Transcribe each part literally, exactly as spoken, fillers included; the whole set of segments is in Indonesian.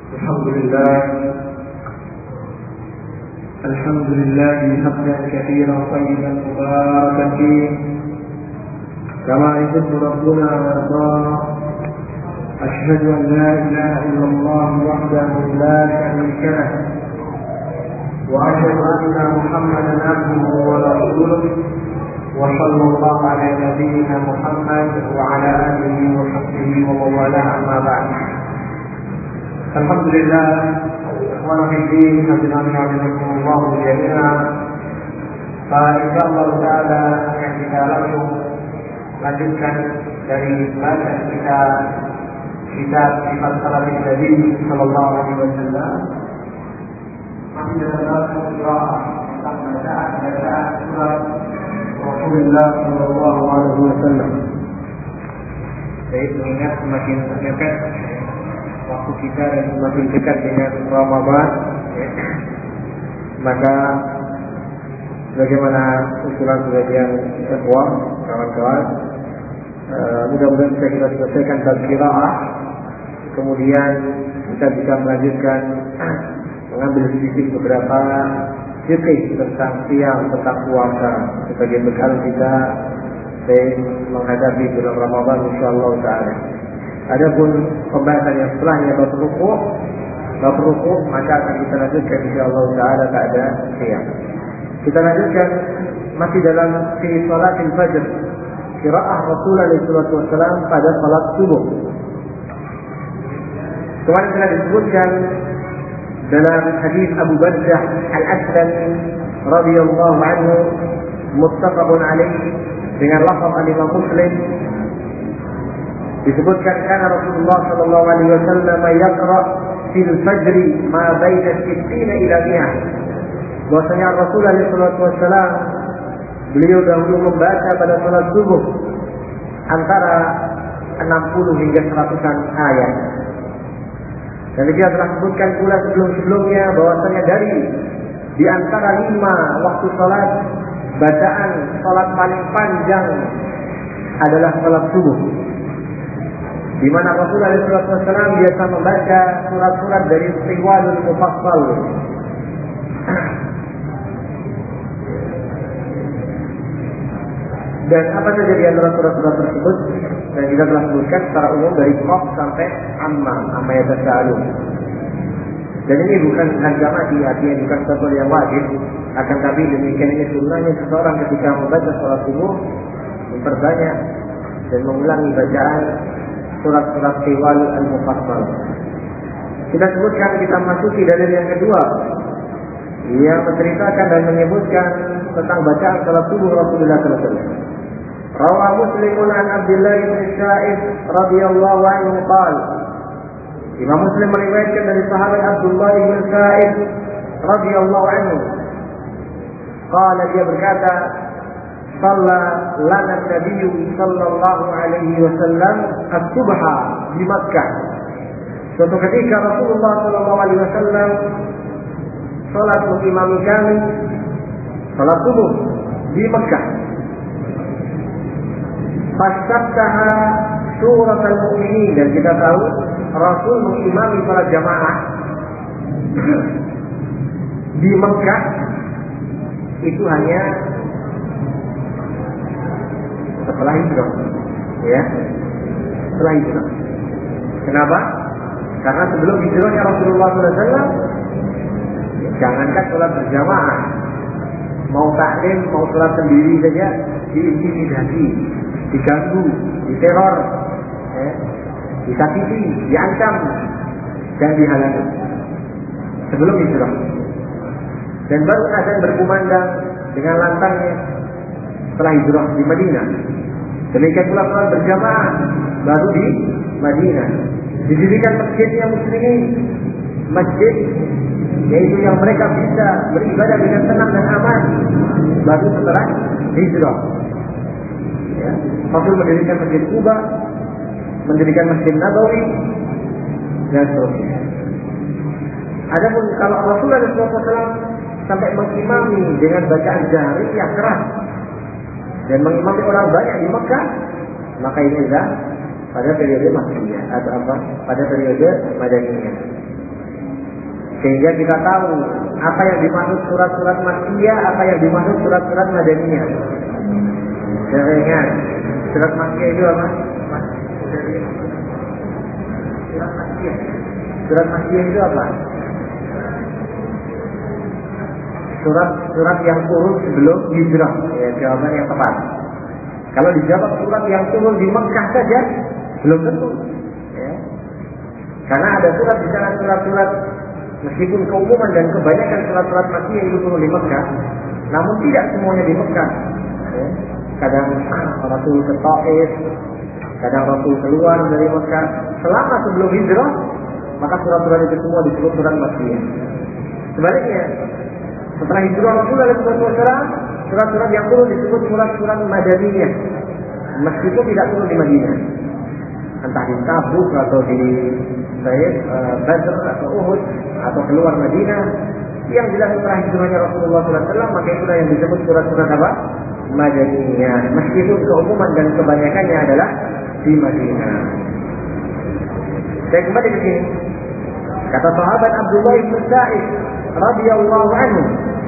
الحمد لله الحمد لله حمدا كثيرا طيبا مباركا فيه كما يحب ربنا ويرضاه. أشهد أن لا إله إلا الله وحده لا شريك له وأشهد أن محمدا عبده ورسوله وصلى الله على نبينا محمد وعلى آله وصحبه ومن والاه أما بعد. Alhamdulillah, ikhwan fillah, hadirin rahimakumullah jami'an. Insyaallah taala akan kita langsung lanjutkan dari bacaan kita kitab Sifat Salatin Nabi sallallahu alaihi wasallam. Masih dalam bacaan qiraah tentang bacaan bacaan surat Rasulullah sallallahu alaihi wasallam. Saya mengingat semakin dekat waktu kita dan semakin dekat dengan Ramadan, maka bagaimana usulan sebagian ikhwah, kawan-kawan, uh, mudah-mudahan bisa kita selesaikan tazkirah, kemudian kita bisa melanjutkan mengambil sedikit beberapa fikih tentang siang, tentang puasa sebagai bekal kita menghadapi bulan Ramadan insyaallah taala. Adapun pembahasan yang setelahnya bab rukuk, bab rukuk maka akan kita lanjutkan insyaallah taala tak ada siang. Kita lanjutkan masih dalam fi salatil fajr, qiraah Rasulullah sallallahu alaihi wasallam pada salat subuh. Kemarin telah disebutkan dalam hadis Abu Bardah Al-Aslami radhiyallahu anhu muttafaqun alaihi dengan lafaz Imam Muslim. Disebutkan karena Rasulullah sallallahu alaihi wasallam yaqra fil fajr ma baina sittina ila mi'ah. Bahwasanya Rasulullah sallallahu alaihi wasallam beliau dahulu membaca pada salat subuh antara enam puluh hingga seratusan ayat. Dan dia telah sebutkan pula sebelum-sebelumnya bahwasanya dari di antara lima waktu salat, bacaan salat paling panjang adalah salat subuh, di mana Rasulullah sallallahu alaihi wasallam biasa membaca surat-surat dari Tiwalul Mufassal. Dan apa saja di antara surat-surat tersebut? Dan kita telah sebutkan secara umum dari Qaf sampai Amma, Amma Yatasa'alun. Dan ini bukan harga mati, artinya bukan sesuatu yang wajib. Akan tapi demikian ini sunnahnya seseorang ketika membaca salat subuh memperbanyak dan mengulangi bacaan surat-surat Tiwal al-Mufassal. Kita sebutkan, kita masuki dalil yang kedua yang menceritakan dan menyebutkan tentang bacaan salat subuh Rasulullah sallallahu alaihi wasallam. Rawa Muslimun an Abdullah bin Sa'id radhiyallahu anhu qala. Imam Muslim meriwayatkan dari sahabat Abdullah bin Sa'id radhiyallahu anhu. Qala, dia berkata, Shalla lana Nabi sallallahu alaihi wasallam as-subha di Makkah. Suatu ketika Rasulullah sallallahu alaihi wasallam salat mengimami kami salat subuh di Makkah. Fastabtaha surat al-mu'minin, dan kita tahu Rasul mengimami salat jamaah di Makkah itu hanya setelah hijrah, ya, setelah hijrah. Kenapa? Karena sebelum hijrahnya Rasulullah sallallahu alaihi wasallam, jangankan sholat berjamaah, mau taklim, mau sholat sendiri saja diintimidasi, diganggu, diteror, ya, disakiti, diancam, dan dihalangi sebelum hijrah. Dan baru azan berkumandang dengan lantangnya setelah hijrah di Madinah. Demikian pula sholat berjamaah baru di Madinah. Didirikan masjidnya muslimin, masjid yaitu yang mereka bisa beribadah dengan tenang dan aman baru setelah hijrah. Ya. Rasul mendirikan masjid Kuba, mendirikan masjid Nabawi, dan seterusnya. Adapun kalau Rasulullah sallallahu alaihi wasallam sampai mengimami dengan bacaan jahriyah keras dan mengimami orang banyak di Mekah, maka ini adalah pada periode Makkiyah atau apa? Pada periode Madaniyah. Sehingga kita tahu apa yang dimaksud surat-surat Makkiyah, apa yang dimaksud surat-surat Madaniyah. Saya ingat surat Makkiyah itu apa? Surat Makkiyah. Surat Makkiyah itu apa? Surat-surat yang turun sebelum hijrah. Ya, jawaban yang tepat. Kalau dijawab surat yang turun di Mekah saja, belum tentu. Ya. Karena ada surat di sana, surat-surat meskipun keumuman dan kebanyakan surat-surat Makkiyah itu turun di Mekah, namun tidak semuanya di Mekah. Ya. Kadang Rasul ke Taif, kadang Rasul keluar dari Mekah. Selama sebelum hijrah, maka surat-surat itu semua disebut surat Makkiyah. Sebaliknya, setelah hijrah Rasulullah shallallahu alaihi wasallam, surat-surat yang turun disebut surat-surat Madaniyah, meskipun tidak turun di Madinah, entah di Tabuk atau di Sayyid, uh, Badr atau Uhud atau keluar Madinah. Yang jelas setelah hijrahnya Rasulullah shallallahu alaihi wasallam, maka itulah yang disebut surat-surat apa? Madaniyah, meskipun keumuman dan kebanyakannya adalah di Madinah. Saya kembali ke sini. Kata sahabat Abdullah bin Sa'id radhiyallahu anhu,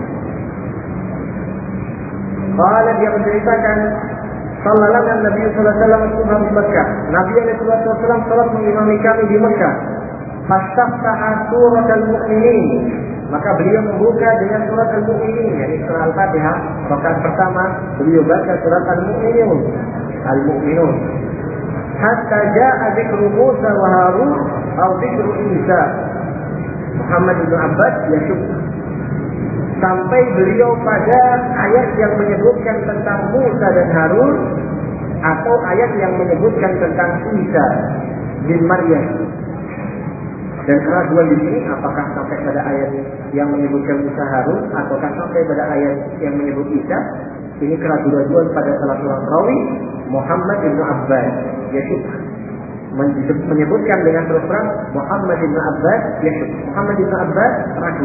qala, dia menceritakan, sallallahu Nabi sallallahu alaihi wasallam subha di Mekah. Nabi sallallahu alaihi wasallam salat mengimami kami di Mekah. Fastaftaha surat al-mu'minin, maka beliau membuka dengan surat al-mu'minin, yakni surah Al-Fatihah. Rakaat pertama beliau baca surat al-mu'minun, al-mu'minun. Hatta ja'a dzikru Musa wa Harun atau dzikru Isa. Muhammad bin Abbas yasuk, sampai beliau pada ayat yang menyebutkan tentang Musa dan Harun atau ayat yang menyebutkan tentang Isa bin Maryam. Dan keraguan di sini, apakah sampai pada ayat yang menyebutkan Musa Harun ataukah sampai pada ayat yang menyebut Isa? Ini keraguan pada salah seorang rawi, Muhammad bin Abbas yasuk, menyebutkan dengan terus terang Muhammad bin Abbas yasuk. Muhammad bin Abbas ragu.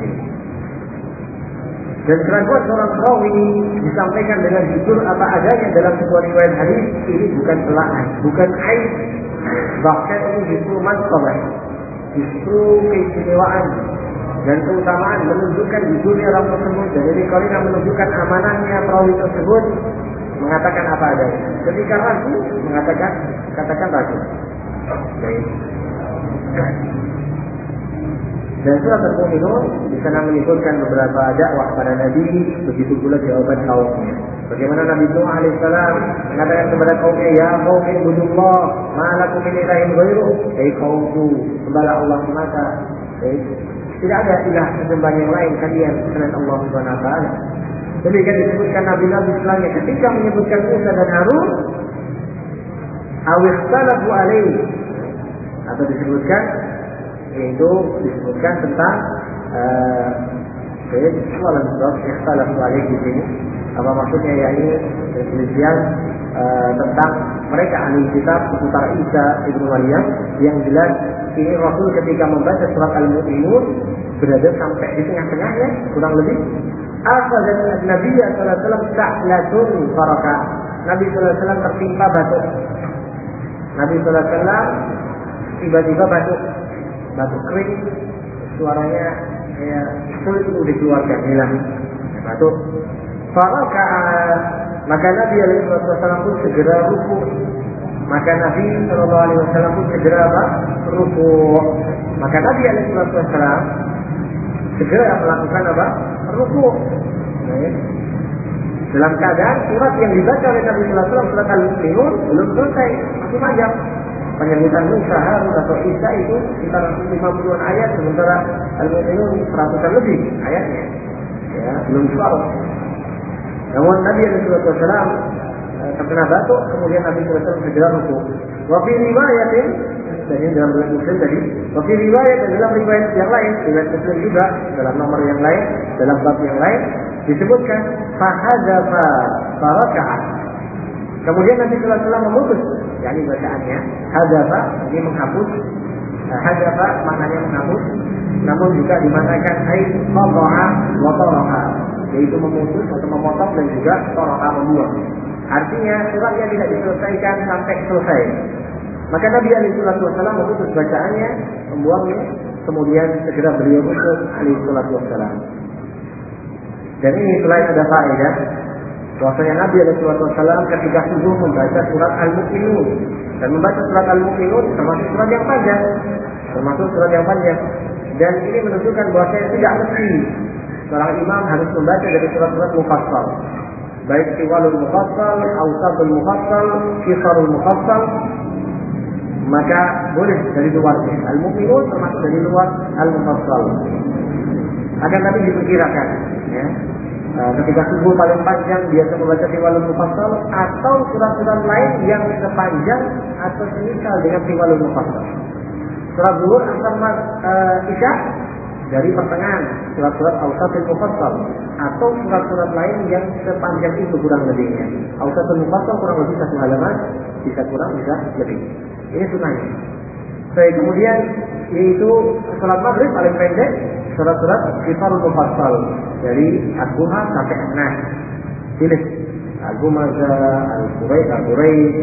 Dan keraguan seorang perawi disampaikan dengan jujur apa adanya dalam sebuah riwayat hadis, ini bukan celaan, bukan aib, bahkan ini justru manqabah, justru keistimewaan dan keutamaan, menunjukkan jujurnya orang tersebut. Dan ini karena menunjukkan amanahnya perawi tersebut, mengatakan apa adanya. Ketika ragu, mengatakan katakan ragu. Baik. Dan surat Al-Mu'minun di sana menyebutkan beberapa dakwah pada Nabi, begitu pula jawaban kaumnya. Bagaimana Nabi Nuh alaihissalam mengatakan kepada kaumnya, ya qaumi ibudullah, ma lakum min ilahin ghairuh. Hei kaumku, sembahlah Allah semata. Tidak ada ilah sesembahan yang lain kalian selain Allah Subhanahu wa taala. Demikian disebutkan Nabi-Nabi setelahnya ketika menyebutkan Musa dan Harun, awikhtalafu alaihi, atau disebutkan itu disebutkan tentang eh soalan bab ikhtalafu alaihi di sini. Apa maksudnya? Yakni perselisihan uh, tentang mereka ahli kitab seputar Isa ibnu Maryam. Yang jelas ini Rasul ketika membaca surat Al-Mu'minun berada sampai di tengah-tengahnya kurang lebih. Asal dan Nabi sallallahu alaihi wasallam sa'latun faraka. Nabi sallallahu alaihi wasallam tertimpa batuk. Nabi sallallahu alaihi wasallam tiba-tiba batuk, batuk kering, suaranya kayak sulit untuk dikeluarkan, hilang batuk. Faraka, maka Nabi alaihi wasallam pun segera ruku. Maka Nabi sallallahu alaihi wasallam pun segera apa? Ruku. Maka Nabi alaihi wasallam segera melakukan apa? Ruku. Nah, dalam keadaan surat yang dibaca oleh Nabi sallallahu alaihi wasallam, surat Al-Mu'minun, belum selesai, masih panjang. Penyebutan Musa, Harun atau Isa itu sekitar lima puluhan ayat, sementara Al-Mu'minun seratusan lebih ayatnya. Ya, belum selesai. Namun Nabi sallallahu alaihi wasallam terkena batuk, kemudian Nabi sallallahu alaihi wasallam segera ruku. Wa fi riwayatin, dan ini dalam riwayat Muslim tadi, wa fi riwayat, dan dalam riwayat yang lain, riwayat Muslim juga dalam nomor yang lain, dalam bab yang lain disebutkan fahadza faraka'a. Kemudian Nabi sallallahu alaihi wasallam memutus, yakni bacaannya hadza, ini menghapus. Hadza maknanya menghapus, namun juga dimanakan ai qata'a wa taraha, yaitu memutus atau memotong dan juga taraha membuang. Artinya suratnya tidak diselesaikan sampai selesai. Maka Nabi alaihi wasallam memutus bacaannya, membuangnya, kemudian segera beliau rukuk alaihi salatu wassalam. Dan ini selain ada faedah bahwasanya Nabi alaihi salatu wassalam ketika subuh membaca surat Al-Mu'minun, dan membaca surat Al-Mu'minun termasuk surat yang panjang, termasuk surat yang panjang. Dan ini menunjukkan bahwasanya tidak mesti seorang imam harus membaca dari surat-surat mufassal, baik tiwalul mufassal, awsatul mufassal, kisarul mufassal, maka boleh dari luarnya. Al-Mu'minun termasuk dari luar Al-Mufassal. Akan tapi diperkirakan, ya, ketika subuh paling panjang biasa membaca tiwalul mufassal atau surat-surat lain yang sepanjang atau semisal dengan tiwalul mufassal. Surat Zuhur, Asar, uh, Isya dari pertengahan surat-surat Awsatul Mufassal, atau surat-surat lain yang sepanjang itu kurang lebihnya. Awsatul Mufassal kurang lebih satu halaman, bisa kurang bisa lebih. Ini sunnahnya. Baik, kemudian yaitu sholat maghrib paling pendek surat-surat Kisarul Mufassal dari Al-Duha sampai An-Nas. Pilih Al-Humaza, Al-Quraisy, Al-Quraisy,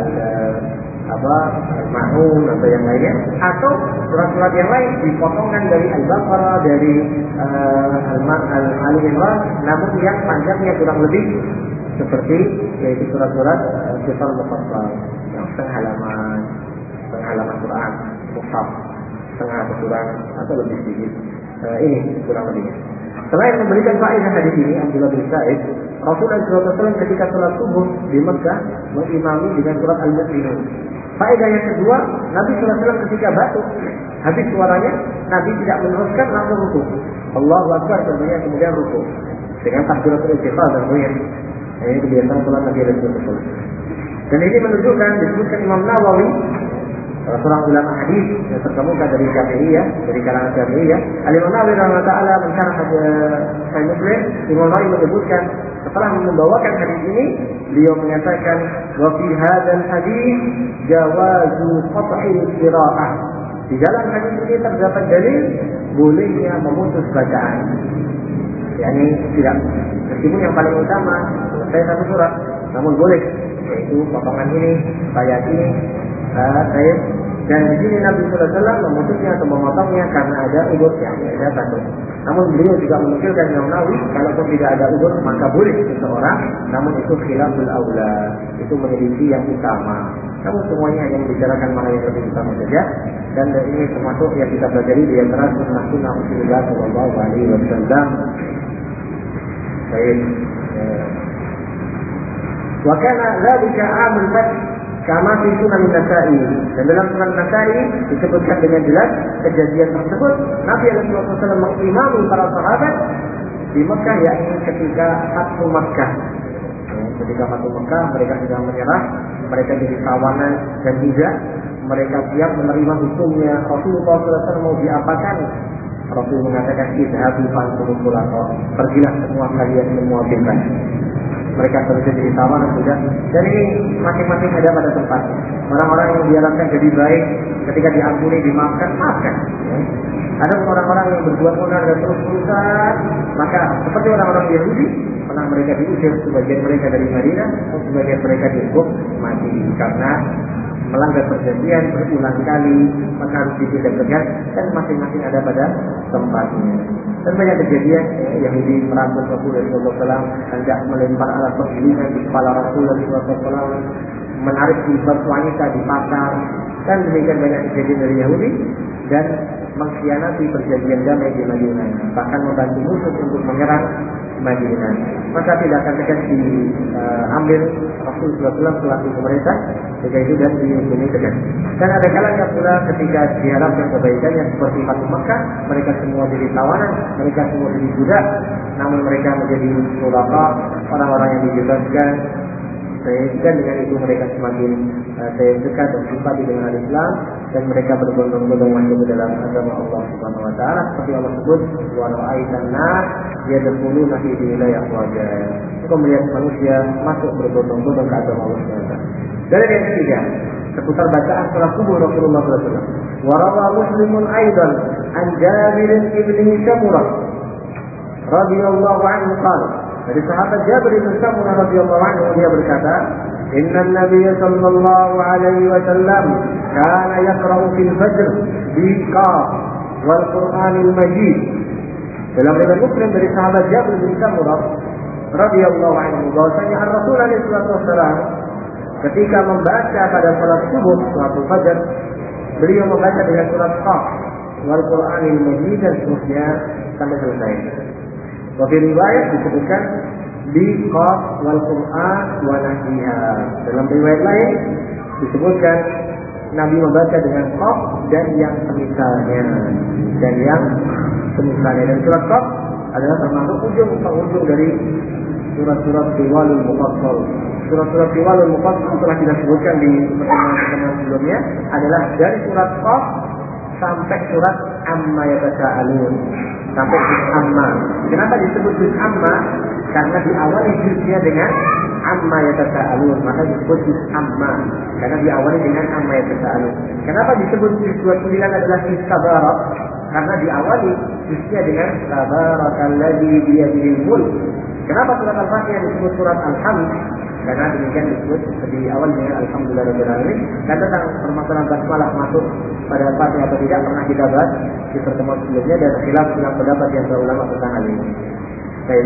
apa Al-Ma'un atau yang lainnya, atau surat-surat yang lain dipotongkan dari Al-Baqarah, dari uh, Al-Ali Imran, namun yang panjangnya kurang lebih seperti yaitu surat-surat uh, Kisarul Mufassal yang setengah halaman, setengah halaman Quran, mushaf, setengah atau kurang atau lebih sedikit. Uh, ini kurang lebihnya. Selain memberikan faedah hadis ini, Abdullah bin Sa'id, Rasulullah shallallahu alaihi wasallam ketika sholat subuh di Mekah mengimami dengan surat Al-Mu'minun. Faedah yang kedua, Nabi shallallahu alaihi wasallam ketika batuk, habis suaranya, Nabi tidak meneruskan, langsung rukuk. Allahu Akbar tentunya, kemudian rukuk dengan takbiratul ihtimal dan goyang. Ini kebiasaan sholat Nabi sallallahu alaihi wasallam. Dan ini menunjukkan, disebutkan Imam Nawawi, seorang ulama hadis yang terkemuka dari Syafi'iyah, dari kalangan Syafi'iyah. Al-Imam Nawawi rahimahullah taala mensyarah Sahih Muslim, Imam Nawawi menyebutkan setelah membawakan hadis ini, beliau menyatakan wa fi hadzal hadis jawazu qat'il qira'ah. Di dalam hadis ini terdapat dalil bolehnya memutus bacaan. yakni tidak, meskipun yang paling utama selesai satu surat, namun boleh, yaitu potongan ini, ayat ini, ayat. Dan di sini Nabi Sallallahu Alaihi Wasallam memutusnya atau memotongnya karena ada udur, yang ada takut. Namun beliau juga menukilkan Imam Nawawi, kalaupun tidak ada udur maka boleh seseorang, namun itu khilaful aula, itu menyelisih yang utama. Namun semuanya hanya membicarakan mana yang lebih utama saja, dan ini termasuk yang kita pelajari di antara sunnah-sunnah Rasulullah Sallallahu Alaihi Wasallam. Baik. Wa kana dzalika 'amul fath kama fi Sunan Nasa'i, dan dalam Sunan Nasa'i disebutkan dengan jelas kejadian tersebut. Nabi Sallallahu Alaihi Wasallam mengimami para sahabat di Mekah, yakni ketika Fathu Mekah. Ketika Fathu Mekah mereka sudah menyerah, mereka jadi tawanan dan juga mereka siap menerima hukumnya. Rasulullah Sallallahu Alaihi Wasallam mau diapakan? Rasul mengatakan idhabu fansurul khulafa, pergilah semua kalian semua bebas. Mereka terus jadi tawanan sudah, dan ini masing-masing ada pada tempat. Orang-orang yang diharapkan jadi baik, ketika diampuni, dimaafkan, maafkan. Ya. Ada orang-orang yang berbuat onar dan terus berusaha, maka seperti orang-orang Yahudi, pernah mereka diusir, sebagian mereka dari Madinah, atau sebagian mereka dihukum mati karena melanggar perjanjian berulang kali, maka harus ditindak tegas, dan masing-masing ada pada tempatnya. Dan banyak kejadian eh, Yahudi merangkul Rasulullah shallallahu alaihi wasallam, hendak melempar alat penggilingan di kepala Rasulullah shallallahu alaihi wasallam, menarik jilbab wanita di pasar, dan demikian banyak kejadian dari Yahudi, dan mengkhianati perjanjian damai di Madinah, bahkan membantu musuh untuk menyerang Madinah. Maka tidak akan tegas diambil uh, Rasulullah shallallahu alaihi wasallam selaku pemerintah ketika itu dan dihukumi tegas. Dan ada kalanya pula ketika diharapkan kebaikannya seperti Fathu Makkah, mereka semua jadi tawanan, mereka semua jadi budak, namun mereka menjadi khulafa, orang-orang yang dibebaskan. Sehingga dengan itu mereka semakin uh, dekat dan simpati dengan Islam, dan mereka berbondong-bondong masuk ke dalam agama Allah Subhanahu Wa Taala. Seperti Allah sebut, wa ra'aitan nas yadkhuluna fi dinillahi afwaja. Engkau melihat manusia masuk berbondong-bondong ke agama Allah Subhanahu Wa Taala. Dan yang ketiga, seputar bacaan salat subuh Rasulullah sallallahu alaihi wasallam. Wa rawa Muslimun aidan an Jabir bin Samurah radhiyallahu anhu qala, dari sahabat Jabir bin Samurah radhiyallahu anhu, dia berkata, Inna Nabiy sallallahu alaihi wasallam kana yaqra'u fil fajr bi qaf wal Qur'anil Majid. Dalam riwayat Muslim dari sahabat Jabir bin Samurah radhiyallahu anhu bahwasanya Rasulullah sallallahu alaihi wasallam ketika membaca pada salat subuh, salat fajar, beliau membaca dengan surat Qaf wal Qur'anil Majid dan seterusnya sampai selesai. Di riwayat disebutkan di Qaf wal Qur'an wa nahwiha. Dalam riwayat lain disebutkan Nabi membaca dengan Qaf dan yang semisalnya dan yang semisalnya. Dan surat Qaf adalah termasuk ujung penghujung dari surat-surat Tiwalul Mufassal. Surat-surat Tiwalul Mufassal telah kita sebutkan di pertemuan-pertemuan sebelumnya adalah dari surat Qaf sampai surat Amma Yatasaalun, sampai juz Amma. Kenapa disebut juz Amma? Karena diawali juznya dengan Amma Yatasaalun, maka disebut juz Amma. Karena diawali dengan Amma Yatasaalun. Kenapa disebut juz dua puluh sembilan adalah juz Tabarak? Karena diawali juznya dengan Tabarakalladzi biyadihil mulk. Kenapa surat Al-Fatihah disebut surat Al-Hamd? Karena demikian disebut di awal dengan Alhamdulillahirabbil alamin. Dan tentang permasalahan basmalah masuk pada Al-Fatihah atau tidak pernah kita bahas di pertemuan sebelumnya dan khilaf-khilaf pendapat yang berulama tentang hal ini. Baik.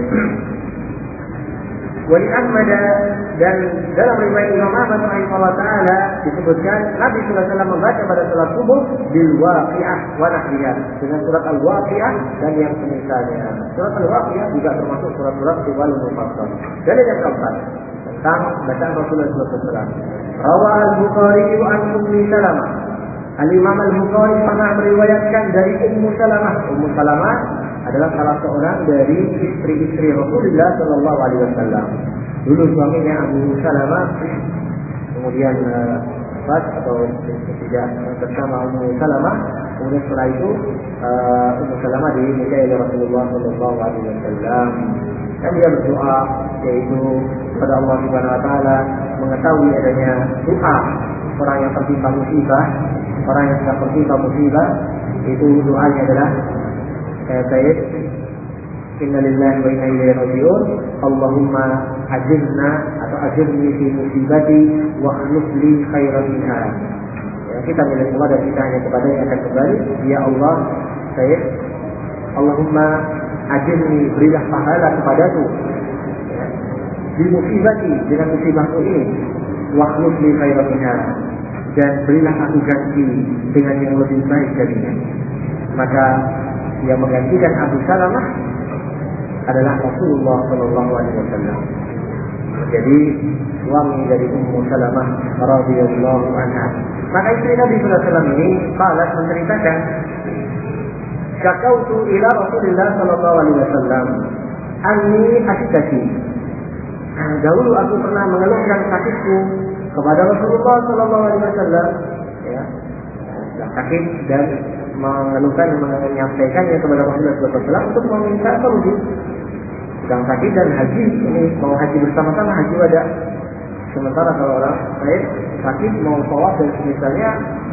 Wali Ahmad dan dalam riwayat Imam Ahmad rahimahullah taala disebutkan Nabi sallallahu alaihi wasallam membaca pada salat subuh bil waqiah wa nahwiha, dengan surat al-waqiah dan yang semisalnya. Surat al-waqiah juga termasuk surat-surat Tiwalul Mufassal. Dan yang keempat tentang bacaan Rasulullah sallallahu alaihi wasallam. Rawa al-Bukhari an Ummi Salamah. Al-Imam al-Bukhari pernah meriwayatkan dari Ummu Salamah. Ummu Salamah adalah salah seorang dari istri-istri Rasulullah sallallahu alaihi wasallam. Dulu suaminya Abu Salamah, kemudian wafat uh, atau tidak bersama Ummu Salamah. Kemudian setelah itu uh, Ummu Salamah dinikahi oleh Rasulullah sallallahu alaihi wasallam. Dan dia berdoa yaitu kepada Allah Subhanahu wa taala mengetahui adanya doa orang yang tertimpa musibah, orang yang sedang tertimpa musibah, itu doanya adalah Sayyid Inna lillahi wa inna ilaihi raji'un. Allahumma ajirna atau ajirni fi musibati wa akhlif li khairan minha. Ya, kita milik Allah dan kita hanya kepada yang akan kembali. Ya Allah, Sayyid, Allahumma ajirni, berilah pahala kepadaku ya, di musibati, dengan musibahku ini, wa akhlif li khairan minha, dan berilah aku ganti dengan yang lebih baik darinya. Maka yang menggantikan Abu Salamah adalah Rasulullah sallallahu alaihi wasallam. Jadi suami dari Ummu Salamah radhiyallahu anha. Maka istri Nabi sallallahu alaihi wasallam ini qalat menceritakan, "Syakautu ila Rasulillah sallallahu alaihi wasallam anni ashtaki." Nah, dahulu aku pernah mengeluhkan sakitku kepada Rasulullah sallallahu alaihi wasallam, ya. Sakit dan mengeluhkan dan menyampaikannya kepada Rasulullah sallallahu alaihi wasallam untuk meminta solusi. Sedang sakit dan haji, ini mau haji bersama-sama, haji wada. Sementara kalau orang saya sakit mau tawaf dan misalnya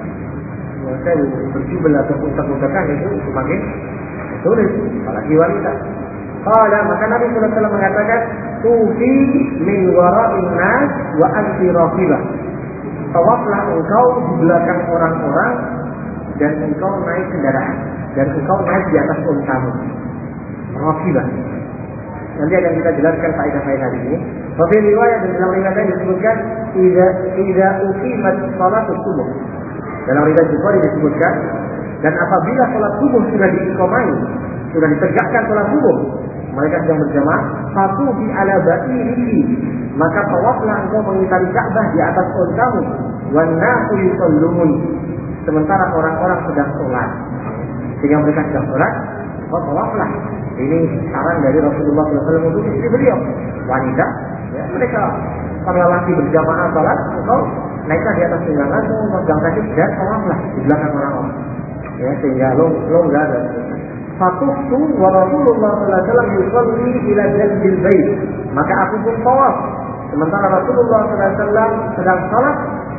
saya berjubel atau putar-putarkan itu semakin sulit, apalagi wanita. Qala, maka Nabi sallallahu alaihi wasallam mengatakan, "Tufi min wara'in nas wa anti raqibah." Tawaflah engkau di belakang orang-orang dan engkau naik kendaraan dan engkau naik di atas untamu. Raqibah. Nanti akan kita jelaskan faedah-faedah ini. Tapi riwayat dan dalam riwayat ini disebutkan idza idza uqimat salatus subuh. Dalam riwayat Bukhari disebutkan, dan apabila salat subuh sudah diiqamai, sudah ditegakkan salat subuh, mereka sedang berjamaah, fatu bi ala ba'irihi, maka tawaflah engkau mengitari Ka'bah di atas untamu, wan nasu yusallun, sementara orang-orang sedang sholat. Sehingga mereka sedang sholat, engkau tawaflah. Ini saran dari Rasulullah sallallahu alaihi wasallam untuk istri beliau, wanita, ya, mereka para lelaki berjamaah sholat, engkau naiklah di atas tungganganmu, engkau sedang sakit dan tawaflah di belakang orang-orang. Ya, sehingga lo lo enggak ada. Fatuftu wa Rasulullah sallallahu alaihi wasallam yusalli ila janbil bait. Maka aku pun tawaf sementara Rasulullah sallallahu alaihi wasallam sedang salat.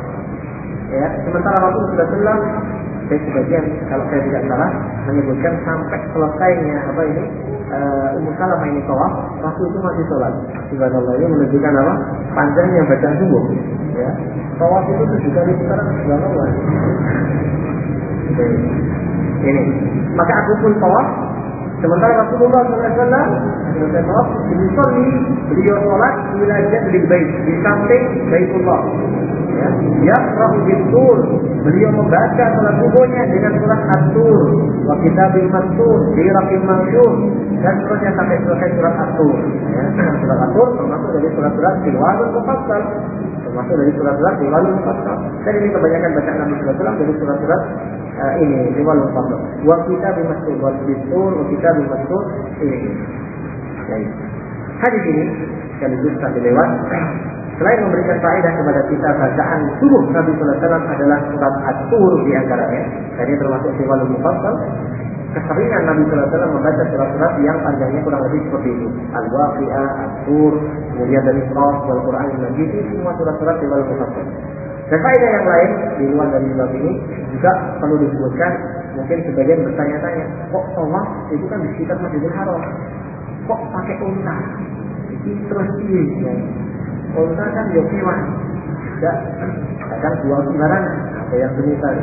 Ya, sementara Rasulullah sallallahu alaihi wasallam, saya sebagian kalau saya tidak salah menyebutkan sampai selesainya apa ini uh, Ummu Salamah ini tawaf, Rasul itu masih salat. Subhanallah, ini menunjukkan apa? Panjangnya bacaan subuh. Ya. Tawaf itu tujuh kali putaran, subhanallah. Ini. Maka aku pun tawaf. Sementara Rasulullah shallallahu alaihi wasallam selesai tawaf, beliau sholat di wilayah di bait, di samping Baitullah. Ya, yaqra'u bis-sur. Beliau membaca salat subuhnya dengan surat At-Tur, wa kitabil mastur, fi raqim mansyur, dan seterusnya sampai selesai surat At-Tur. Ya, surat At-Tur termasuk dari surat-surat Tilawahul Mufassal, termasuk dari surat-surat Tilawahul Mufassal. Dan ini kebanyakan bacaan Nabi sallallahu alaihi wasallam dari surat-surat uh, ini Tilawahul Mufassal. Wa kitabil mastur, wa bis-sur, wa kitabil mastur ini. Baik. Hadis ini sekaligus sampai lewat. Selain memberikan faedah kepada kita, bacaan subuh Nabi sallallahu alaihi wasallam adalah surat At-Tur di antaranya. Dan ini termasuk Tilawahul Mufassal. Keseringan Nabi sallallahu alaihi wasallam membaca surat-surat yang panjangnya kurang lebih seperti itu. Al-Waqi'ah, At-Tur, kemudian dari Qaf, Al-Quran, Al-Majid, semua surat-surat Tilawahul Mufassal. Dan faedah yang lain di luar dari bab ini juga perlu disebutkan. Mungkin sebagian bertanya-tanya, kok tawaf itu kan di sekitar Masjidil Haram, kok pakai unta? Ini terus ini. Unta kan ya hewan, tidak kadang jual sembarangan, ada yang semisal.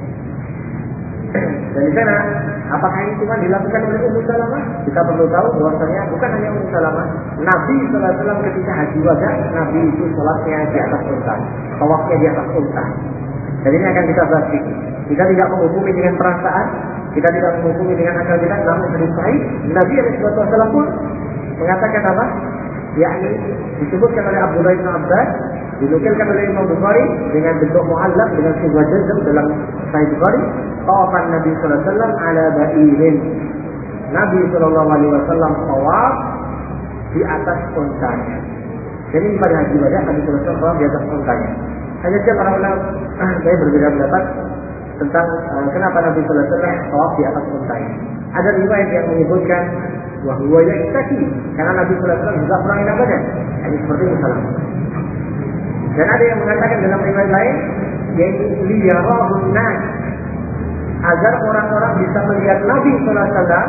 Dan di sana, apakah ini cuma dilakukan oleh Ummu Salamah? Kita perlu tahu bahwasanya bukan hanya Ummu Salamah. Nabi sallallahu alaihi wasallam ketika haji wada, Nabi itu sholatnya di atas unta, tawafnya di atas unta. Dan ini akan kita bahas sedikit. Kita tidak menghukumi dengan perasaan, kita tidak menghukumi dengan akal kita, namun hadis sahih Nabi sallallahu alaihi wasallam pun mengatakan apa? Yakni disebutkan oleh Abdullah bin Abbas, dinukilkan oleh Imam Bukhari dengan bentuk mu'allaq dengan sebuah jazm dalam Sahih Bukhari, tawafan Nabi sallallahu alaihi wasallam ala ba'irin. Nabi sallallahu alaihi wasallam tawaf di atas untanya. Jadi pada haji wada Nabi sallallahu alaihi wasallam di atas untanya. Hanya saja para ulama saya berbeda pendapat tentang uh, kenapa Nabi sallallahu alaihi wasallam tawaf di atas untanya. Ada riwayat yang menyebutkan wahwa yaktaki, karena Nabi sallallahu alaihi wasallam juga perang badan. Ini seperti misalnya. Dan ada yang mengatakan dalam riwayat lain yaitu liyarahun nas, agar orang-orang bisa melihat Nabi sallallahu alaihi wasallam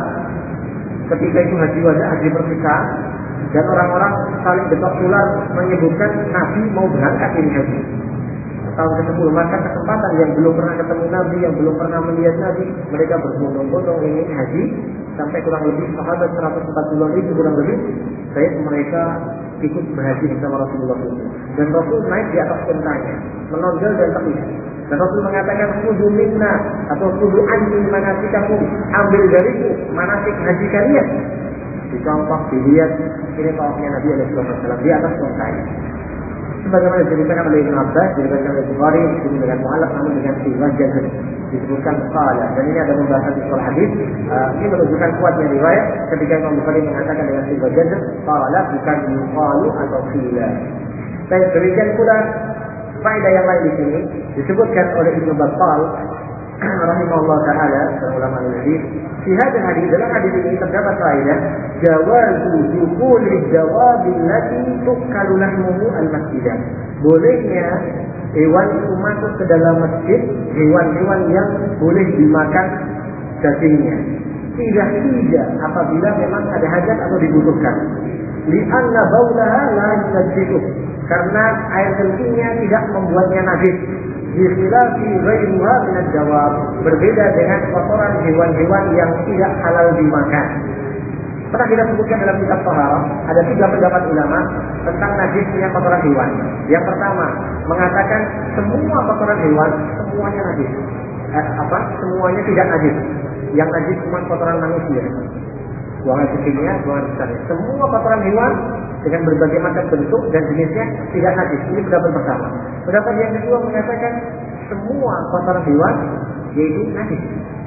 ketika itu haji wada, haji perpisahan, dan orang-orang saling dekat tular menyebutkan Nabi mau berangkat ini haji. Tahun ke sepuluh, maka kesempatan yang belum pernah ketemu Nabi, yang belum pernah melihat Nabi, mereka berbondong-bondong ingin haji, sampai kurang lebih sahabat seratus empat puluh ribu kurang lebih, saya mereka ikut berhaji bersama Rasulullah shallallahu alaihi wasallam. Dan Rasul naik di atas untanya, menonjol dan terlihat. Dan Rasul mengatakan, "Khudhu minna," atau "Khudhu anni manasikakum," ambil dariku manasik haji kalian. Dicontoh, dilihat, ini tawafnya Nabi sallallahu alaihi wasallam di atas untanya. Sebagaimana diceritakan oleh Ibnu Abbas, diriwayatkan oleh Bukhari, disebut dengan mu'allaq namun dengan sighah jazm, disebutkan qala. Dan ini ada pembahasan di soal hadis. Uh, ini menunjukkan kuatnya riwayat ketika Imam Bukhari mengatakan dengan sighah jazm, qala bukan yuqalu atau qila. Dan demikian pula faedah yang lain di sini disebutkan oleh Ibnu Battal rahimahullah taala, ulama hadis. Di hadis hadis dalam hadis ini terdapat faedah jawazu dukul jawab allati tukalu lahmuhu al-masjidah. Bolehnya hewan itu masuk ke dalam masjid, hewan-hewan yang boleh dimakan dagingnya. Tidak tidak apabila memang ada hajat atau dibutuhkan. Li'anna baulaha la yunajjisuh, karena air kencingnya tidak membuatnya najis. Dikhilafi ghairuha min ad-dawab, berbeda dengan kotoran hewan-hewan yang tidak halal dimakan. Pernah kita sebutkan dalam kitab Taharah, ada tiga pendapat ulama tentang najisnya kotoran hewan. Yang pertama, mengatakan semua kotoran hewan semuanya najis. Eh, apa? Semuanya tidak najis. Yang najis cuma kotoran manusia. Buangan kecilnya, buangan besarnya. Semua kotoran hewan dengan berbagai macam bentuk dan jenisnya tidak najis. Ini pendapat pertama. Pendapat yang kedua mengatakan semua kotoran hewan yaitu najis.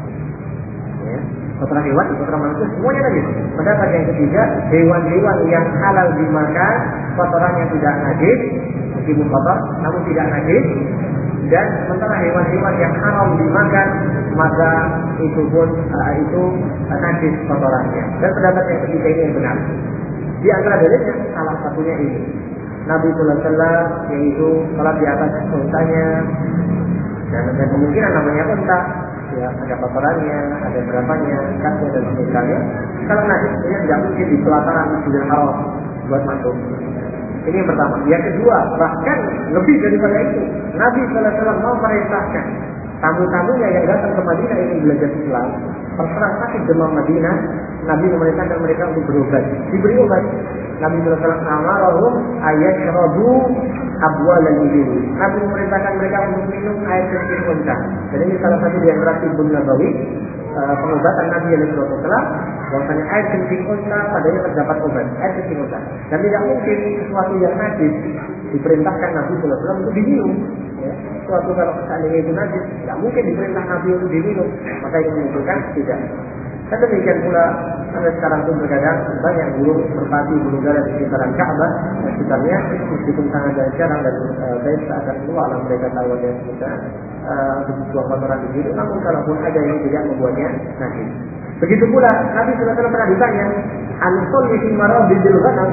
Ya, kotoran hewan, kotoran manusia semuanya najis. Pendapat yang ketiga, hewan-hewan yang halal dimakan, kotorannya tidak najis, meskipun kotor, namun tidak najis. Dan sementara hewan-hewan yang haram dimakan, maka itu pun uh, itu uh, najis kotorannya. Dan pendapat yang ketiga ini yang benar. Di antara dalilnya salah satunya ini, Nabi sallallahu alaihi wasallam yaitu salat di atas untanya, dan ada kemungkinan namanya unta, ya ada kotorannya, ada berapanya, kasnya dan sebagainya. Kalau najis dia tidak mungkin di pelataran Masjidil Haram buat masuk. Ini yang pertama. Yang kedua, bahkan lebih daripada itu, Nabi sallallahu alaihi wasallam mau merintahkan tamu-tamunya yang datang ke Madinah ini belajar Islam, terserah sakit demam Madinah, Nabi memerintahkan mereka untuk berobat, diberi obat. Nabi sallallahu alaihi wasallam amarahum ayasyrabu abwalal ibil. Nabi memerintahkan mereka untuk minum air kencing unta. Dan ini salah satu di antara timbul nabawi, uh, pengobatan Nabi sallallahu alaihi wasallam, bahwasanya air kencing unta padanya terdapat obat, air kencing unta. Dan tidak mungkin sesuatu yang najis diperintahkan Nabi sallallahu alaihi wasallam untuk diminum. Ya, suatu kalau seandainya itu najis, tidak mungkin diperintah Nabi untuk diminum. Maka ini menunjukkan tidak. Dan demikian pula sampai sekarang pun terkadang banyak burung merpati, burung dara di sekitaran Ka'bah dan sekitarnya, meskipun sangat jarang dan uh, baik seakan keluar alam mereka tahu yang kita untuk sebuah kotoran di situ. Namun kalaupun ada yang tidak membuatnya najis. Begitu pula Nabi sallallahu alaihi wasallam pernah ditanya, "An-nusalli fi marabidil ghanam?"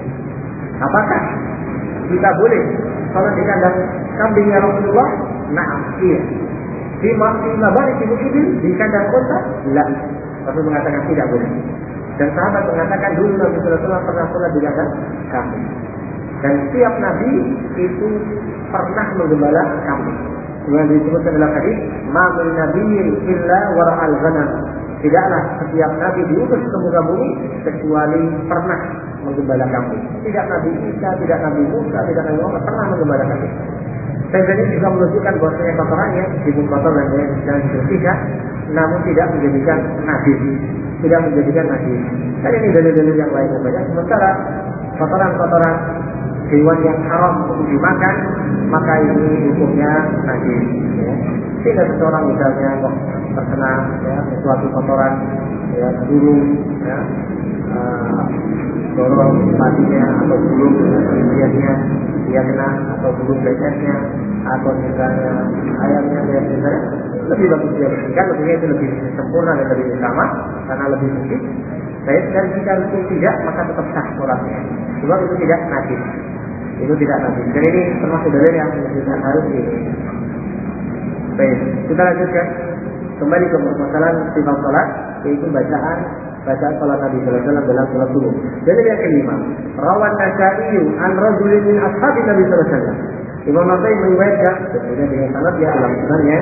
Apakah kita boleh salat di kandang kambing ya Rasulullah? Na'am, iya. Di mabarik ibu ibil di kandang unta? La. Rasul mengatakan tidak boleh. Dan sahabat mengatakan dulu Nabi sallallahu alaihi wasallam pernah sholat di kandang kambing. Dan setiap Nabi itu pernah menggembala kambing. Yang disebutkan dalam hadis, "Ma min nabiyyin illa wara'al ghanam." Tidaklah setiap Nabi diutus ke muka bumi kecuali pernah menggembala kambing. Tidak Nabi Isa, tidak Nabi Musa, tidak Nabi Muhammad pernah menggembala kambing. Dan ini juga menunjukkan bahwasanya kotorannya meskipun kotor dan dan bersihkan, namun tidak menjadikan najis, tidak menjadikan najis. Dan ini dalil-dalil yang lainnya banyak. Sementara kotoran-kotoran hewan yang haram untuk dimakan, maka ini hukumnya najis. Ya. Sehingga seseorang misalnya kok terkena ya, sesuatu kotoran, ya, burung, ya, uh, dorong patinya atau burung biasanya dia kena atau burung beceknya atau misalnya ayamnya dan misalnya lebih bagus dia bersihkan, lebihnya itu lebih sempurna dan lebih utama karena lebih bersih. Baik, dan jika itu tidak maka tetap sah sholatnya. Sebab itu tidak najis, itu tidak najis. Dan ini termasuk dalil yang menunjukkan harus ini. Baik, kita lanjutkan kembali ke permasalahan sifat sholat, yaitu bacaan bacaan sholat Nabi sallallahu alaihi wasallam dalam sholat subuh. Dan yang kelima, rawan Nasa'i an rajulin min ashabi Nabi sallallahu alaihi wasallam. Imam Nasa'i meriwayatkan kemudian dengan sanad dia dalam sunannya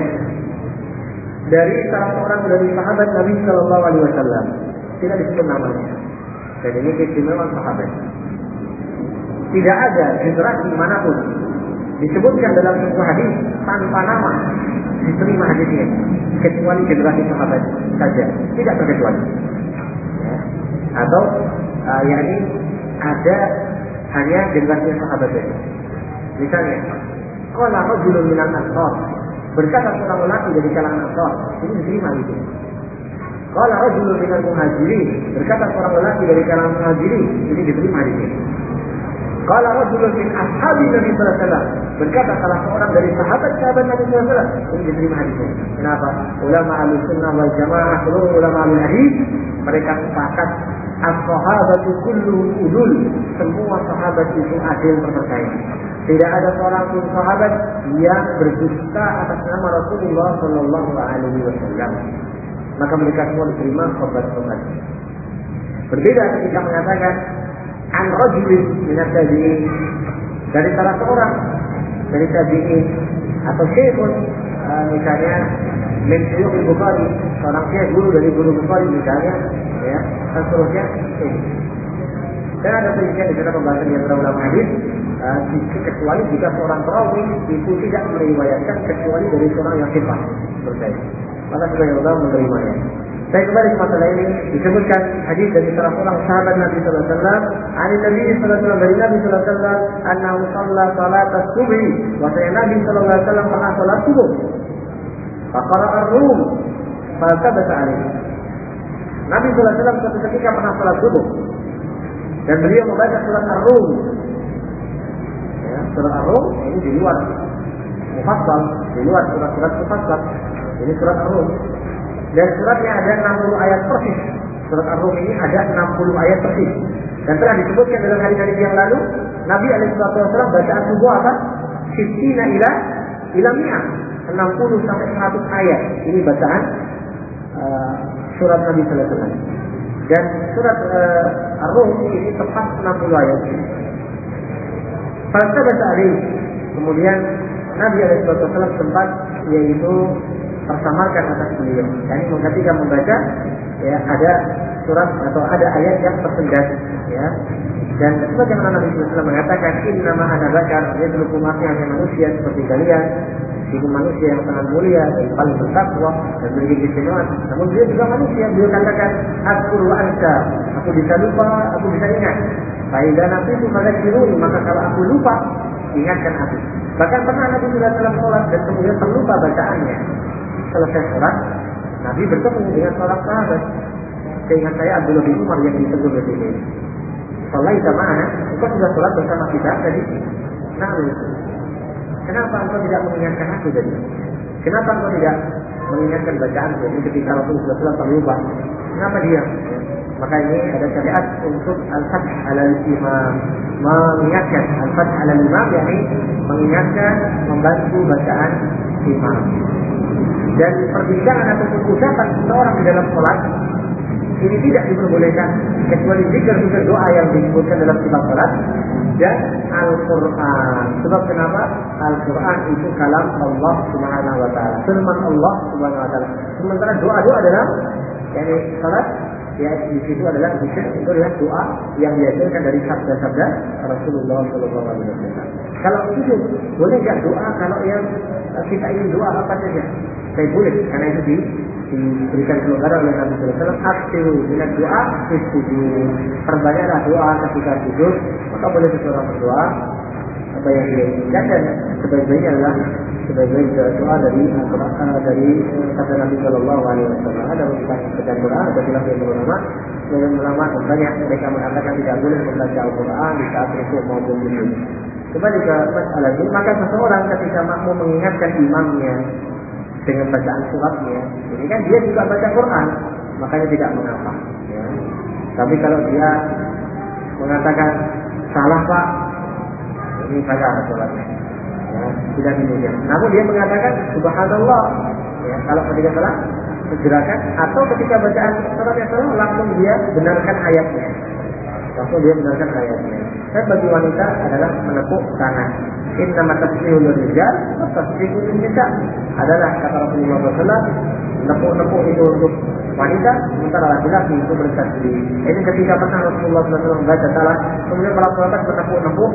dari salah seorang dari sahabat Nabi sallallahu alaihi wasallam. Tidak disebut namanya. Dan ini keistimewaan sahabat. Tidak ada generasi manapun disebutkan dalam sebuah hadis tanpa nama diterima hadisnya kecuali generasi sahabat saja, tidak terkecuali. Ya. Atau uh, yakni ada hanya generasi sahabat saja. Misalnya, qala rajulun minal ansar, berkata seorang lelaki dari kalangan Ansar, ini diterima itu. Qala rajulun minal muhajirin, berkata seorang lelaki dari kalangan muhajirin, ini diterima itu. Qala rajulun min ashabi Nabi sallallahu alaihi wasallam, berkata salah seorang dari sahabat-sahabat Nabi sallallahu alaihi wasallam, ini diterima hadisnya. Kenapa? Ulama Ahlussunnah wal Jamaah, seluruh ulama hadis, mereka sepakat as-sahabatu kulluhum udul, semua sahabat itu adil terpercaya. Tidak ada seorang pun sahabat yang berdusta atas nama Rasulullah sallallahu alaihi wasallam. Maka mereka semua diterima khobat-khobat. Berbeda ketika mengatakan an rajulin minat tabi'in, dari salah seorang dari tabi'in atau syekhun, uh, misalnya min syuyukh Bukhari, seorang syekh guru dari guru Bukhari misalnya, ya, dan seterusnya. Dan ada perincian di dalam pembahasan yang antara ulama hadis, uh, kecuali jika seorang perawi itu tidak meriwayatkan kecuali dari seorang yang sifat berkait, maka sebagai ulama menerimanya. Saya kembali ke masalah ini, disebutkan hadis dari salah seorang sahabat Nabi sallallahu alaihi wasallam, dari Nabi sallallahu alaihi wasallam dari Nabi sallallahu alaihi wasallam, annahu shalla salat as-subhi, bahwasanya Nabi sallallahu alaihi wasallam pernah salat subuh. Faqara ar-rum, faltabasa alaihi. Nabi sallallahu alaihi wasallam suatu ketika pernah salat subuh dan beliau membaca surat ar-rum. Ya, surat ar-rum ini di luar mufassal, di luar surat-surat mufassal. Ini surat ar-rum. Dan suratnya ada enam puluh ayat persis. Surat ar-rum ini ada enam puluh ayat persis. Dan telah disebutkan dalam hadis-hadis yang lalu, Nabi alaihi wasallam bacaan subuh apa? Sittina ila ila mi'ah, enam puluh sampai seratus ayat. Ini bacaan uh, surat Nabi sallallahu alaihi wasallam. Dan surat uh, ar-rum ini tepat enam puluh ayat. Pada saat ini, kemudian Nabi alaihi wasallam sempat yaitu tersamarkan atas beliau. Yani ketika membaca ya ada surat atau ada ayat yang tersendat ya. Dan sebagaimana Nabi sallallahu alaihi wasallam mengatakan, innama ana bashar, yadluku ma fi hanya manusia seperti kalian, itu manusia yang sangat mulia dan paling bertakwa dan memiliki keistimewaan. Namun dia juga manusia. Dia katakan, azkuru wa ansa, aku bisa lupa, aku bisa ingat. Faidah nabi itu fadzakiruni, maka kalau aku lupa, ingatkan aku. Bahkan pernah Nabi sallallahu alaihi wasallam sholat dan kemudian terlupa bacaannya. Selesai sholat, Nabi bertemu dengan sholat sahabat. Seingat saya Abdullah bin Umar yang ditegur di sini. Sholat jamaah, engkau sudah sholat bersama kita tadi. Nah, kenapa engkau tidak mengingatkan aku tadi? Kenapa engkau tidak mengingatkan bacaanku? Ini ketika Rasulullah sallallahu alaihi wasallam terlupa. Kenapa dia? Maka ini ada syariat untuk al-fath alal imam, mengingatkan al-fath alal imam, yakni mengingatkan, membantu bacaan imam. Dan perbincangan ataupun ucapan seseorang di dalam sholat ini tidak diperbolehkan kecuali zikir-zikir doa yang disebutkan dalam kitab salat dan Al-Quran. Sebab kenapa? Al-Quran itu kalam Allah Subhanahu Wa Taala, firman Allah Subhanahu Wa Taala. Sementara doa-doa dalam yakni salat ya di situ adalah zikir, itu adalah doa yang diajarkan dari sabda-sabda Rasulullah Sallallahu Alaihi Wasallam. Kalau itu boleh nggak doa kalau yang kita ingin doa apa saja? Saya boleh, karena itu di diberikan kelonggaran oleh Nabi sallallahu alaihi wasallam. Aktiru dengan doa sujud, perbanyaklah doa ketika sujud. Maka boleh seseorang berdoa apa yang dia inginkan, dan sebaik-baiknya adalah sebaik-baik doa dari Al-Quran, dari kata Nabi sallallahu alaihi wasallam. Ada tentang baca Quran, ada bilang yang ulama, sebagian ulama banyak mereka mengatakan tidak boleh membaca Al-Quran di saat rukuk maupun sujud. Kembali ke masalah ini, maka seseorang ketika makmum mengingatkan imamnya dengan bacaan suratnya, ini kan dia juga baca Quran, makanya tidak mengapa. Ya. Tapi kalau dia mengatakan salah pak, ini baca suratnya, ya, tidak demikian. Namun dia mengatakan Subhanallah, ya, kalau ketika salah segerakan, atau ketika bacaan suratnya salah langsung dia benarkan ayatnya, langsung dia benarkan ayatnya. Dan bagi wanita adalah menepuk tangan. Innama tasbihul rijal wa tasbihul nisa, adalah kata Rasulullah sallallahu alaihi wasallam, nepuk-nepuk itu untuk wanita, sementara laki-laki itu bertasbih. Ini ketika pernah Rasulullah sallallahu alaihi wasallam membaca salah, kemudian para sahabat menepuk-nepuk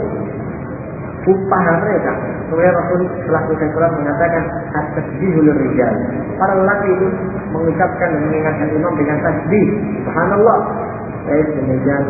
paha mereka. Kemudian Rasul setelah selesai salat mengatakan at-tasbihul rijal. Para lelaki itu mengucapkan dan mengingatkan imam dengan tasbih, subhanallah. Eh, demikian.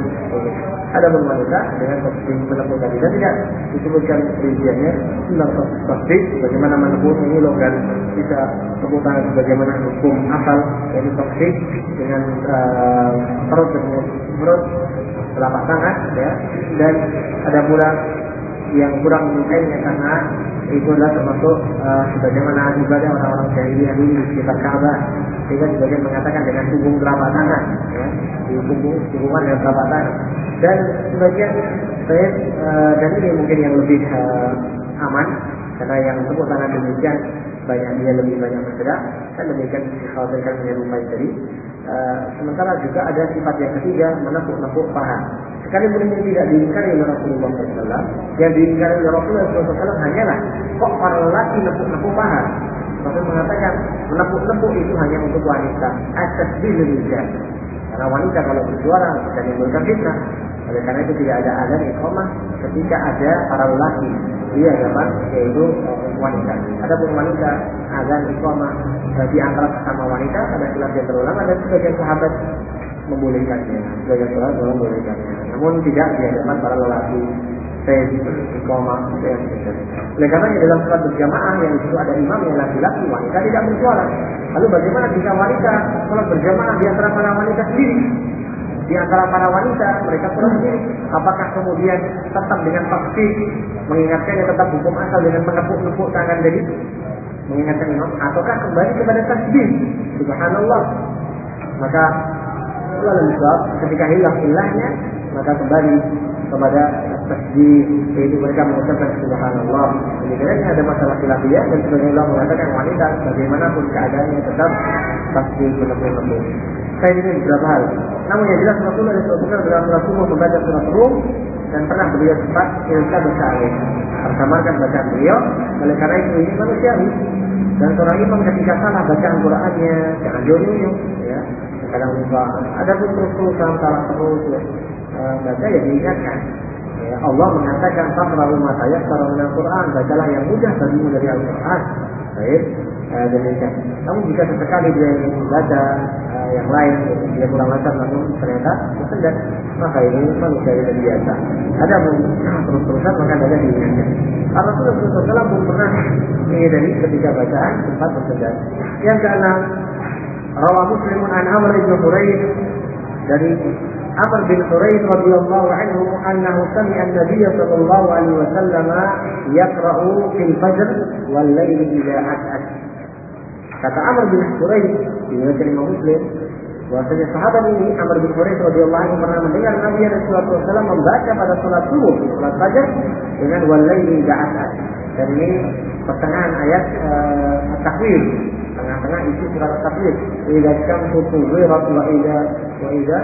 Ada wanita dengan tasbih menepuk tadi, dan tidak disebutkan rinciannya tentang tasbih bagaimana menepuk ini longgar, bisa tepuk tangan bagaimana hukum asal, yaitu tasbih dengan uh, perut dan perut telapak tangan, ya. Dan ada pula yang kurang menyukainya karena itu adalah termasuk uh, sebagaimana ibadah orang-orang jahiliyah dulu di sekitar Ka'bah, sehingga sebagian mengatakan dengan punggung telapak tangan, ya, di punggung hubungan dengan telapak tangan. Dan sebagian saya uh, dan ini mungkin yang lebih uh, aman, karena yang tepuk tangan demikian banyak dia lebih banyak bergerak, dan demikian dikhawatirkan menyerupai tadi. Uh, sementara juga ada sifat yang ketiga, menepuk-nepuk paha. Sekalipun ini tidak diingkari oleh Rasulullah sallallahu alaihi wasallam, yang diingkari oleh Rasulullah sallallahu alaihi wasallam hanyalah kok para lelaki nepuk-nepuk paha. Rasul mengatakan menepuk-nepuk itu hanya untuk wanita. At-tasbih rijal. Karena wanita kalau bersuara bisa menimbulkan fitnah. Oleh karena itu tidak ada azan iqamah ketika ada para lelaki di hadapan, yaitu wanita. Adapun wanita azan iqamah di antara sesama wanita ada khilaf yang terulama, dan sebagian sahabat membolehkannya, sebagian sahabat membolehkannya. Namun tidak di hadapan para lelaki. Saya iqamah saya tidak. Oleh karena dalam salat berjamaah yang itu ada imam yang laki-laki, wanita tidak bersuara. Lalu bagaimana jika wanita salat berjamaah di antara para wanita sendiri? Di antara para wanita mereka salat sendiri, apakah kemudian tetap dengan tasbih mengingatkannya tetap hukum asal dengan menepuk-nepuk tangan dari mengingatkan imam, ataukah kembali kepada tasbih subhanallah? Maka lalu ketika hilang ilahnya, maka kembali kepada tasbih, yaitu mereka mengucapkan subhanallah. Demikian ada masalah khilafiyah, dan sebagian ulama mengatakan wanita bagaimanapun keadaannya tetap tasbih menepuk-nepuk. Saya ini beberapa hal. Namun yang jelas Rasulullah disebutkan dalam Rasulullah membaca surat Rum, dan pernah beliau sempat ilka bersalin, tersamarkan bacaan beliau. Oleh karena itu ini manusiawi. Dan seorang imam ketika salah bacaan Qur'annya jangan diunyung, ya. Kadang lupa, ada pun terus-terusan salah terus, ya. E, baca ya diingatkan. Ya, Allah mengatakan faqra'u ma tayassara minal Qur'an, bacalah yang mudah bagimu dari Al-Qur'an. Baik, eh, demikian. Namun jika sesekali dia membaca eh, yang lain, dia kurang lancar namun ternyata tersendat, maka ini manusia yang biasa. Ada pun terus-terusan maka ada diingatkan. Karena Rasulullah shallallahu alaihi wasallam pun pernah menyadari ketika bacaan sempat tersendat. Yang keenam, Rawa Muslimun an Amr bin Hurayth dari Amr bin Hurayth radhiyallahu anhu annahu sami'a an-nabiy sallallahu alaihi wasallam yaqra'u fil fajr wal laili idza as'ad. Kata Amr bin Hurayth diriwayatkan Imam Muslim bahwasanya sahabat ini Amr bin Hurayth radhiyallahu anhu pernah mendengar Nabi sallallahu alaihi wasallam membaca pada salat subuh, salat fajar dengan wal laili idza as'ad. Dan ini pertengahan ayat uh, at-takwir, tengah-tengah isi surat at-takwir. Idza syamsu kuwirat wa idza wa idza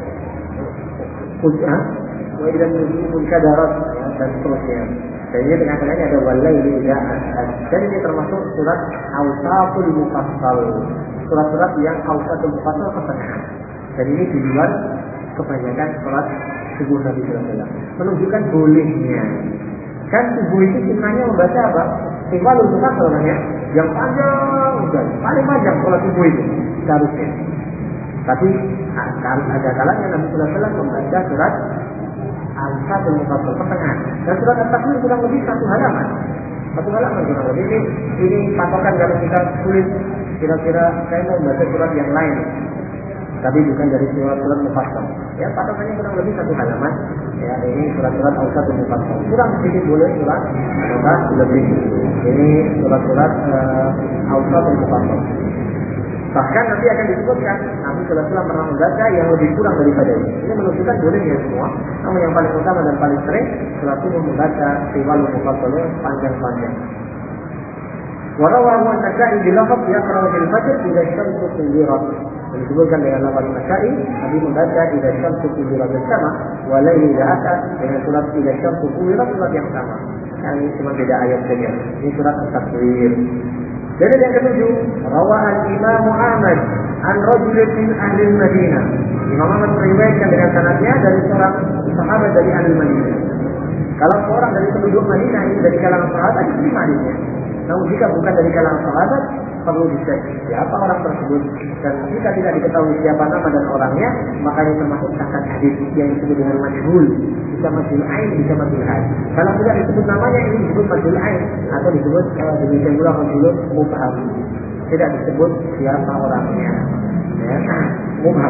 Kud'ah wa idza nujumun kadarat, ya, dan seterusnya. Dan ini tengah-tengahnya ada walaili idza as'ad. Dan ini termasuk surat Awsatul Mufassal, surat-surat yang Awsatul Mufassal pertengahan. Dan ini di luar kebanyakan surat subuh Nabi sallallahu alaihi wasallam. Menunjukkan bolehnya. Kan subuh itu sunnahnya membaca apa? Tiwalul Mufassal namanya, yang panjang, dan paling panjang surat subuh itu seharusnya. Tapi ada kalanya Nabi sallallahu alaihi wasallam membaca surat Al-Fatul Mufassal pertengahan. Dan surat At-Takwir kurang lebih satu halaman. Satu halaman kurang lebih. Ini, ini patokan kalau kita sulit kira-kira saya mau membaca surat yang lain. Tapi bukan dari surat-surat Mufassal. Ya, patokannya kurang lebih satu halaman. Ya, ini surat-surat Al-Fatul Mufassal. Kurang sedikit boleh surat atau lebih. Ini surat-surat uh, Al-Fatul Mufassal. Bahkan nanti akan disebutkan Nabi sallallahu alaihi wasallam pernah membaca yang lebih kurang daripada ini. Ini menunjukkan bolehnya semua. Namun yang paling utama dan paling sering surat subuh membaca tiwalul mufassal panjang-panjang. Wa rawahu an-Nasa'i bi lafaz yaqra'u bil fajr idza syamsu kuwirat. Disebutkan dengan lafaz Nasa'i, Nabi membaca idza syamsu kuwirat sama wa laili idza as'ad dengan surat idza syamsu kuwirat surat yang sama. Nah, ini cuma beda ayat saja. Ini surat At-Takwir. Dan yang ketujuh, rawa al-Imam Ahmad an rajulin min ahli Madinah. Imam Ahmad meriwayatkan dengan sanadnya dari seorang sahabat dari ahli Madinah. Kalau seorang dari penduduk Madinah ini dari kalangan sahabat, diterima hadisnya. Namun jika bukan dari kalangan sahabat, perlu dicek siapa orang tersebut. Dan jika tidak diketahui siapa nama dan orangnya, maka ini termasuk cacat hadis yang disebut dengan majhul. Bisa majhul ain, bisa majhul hal. Kalau tidak disebut namanya, ini disebut majhul ain atau disebut uh, demikian pula majhul mubham. Tidak disebut siapa orangnya, ya, mubham.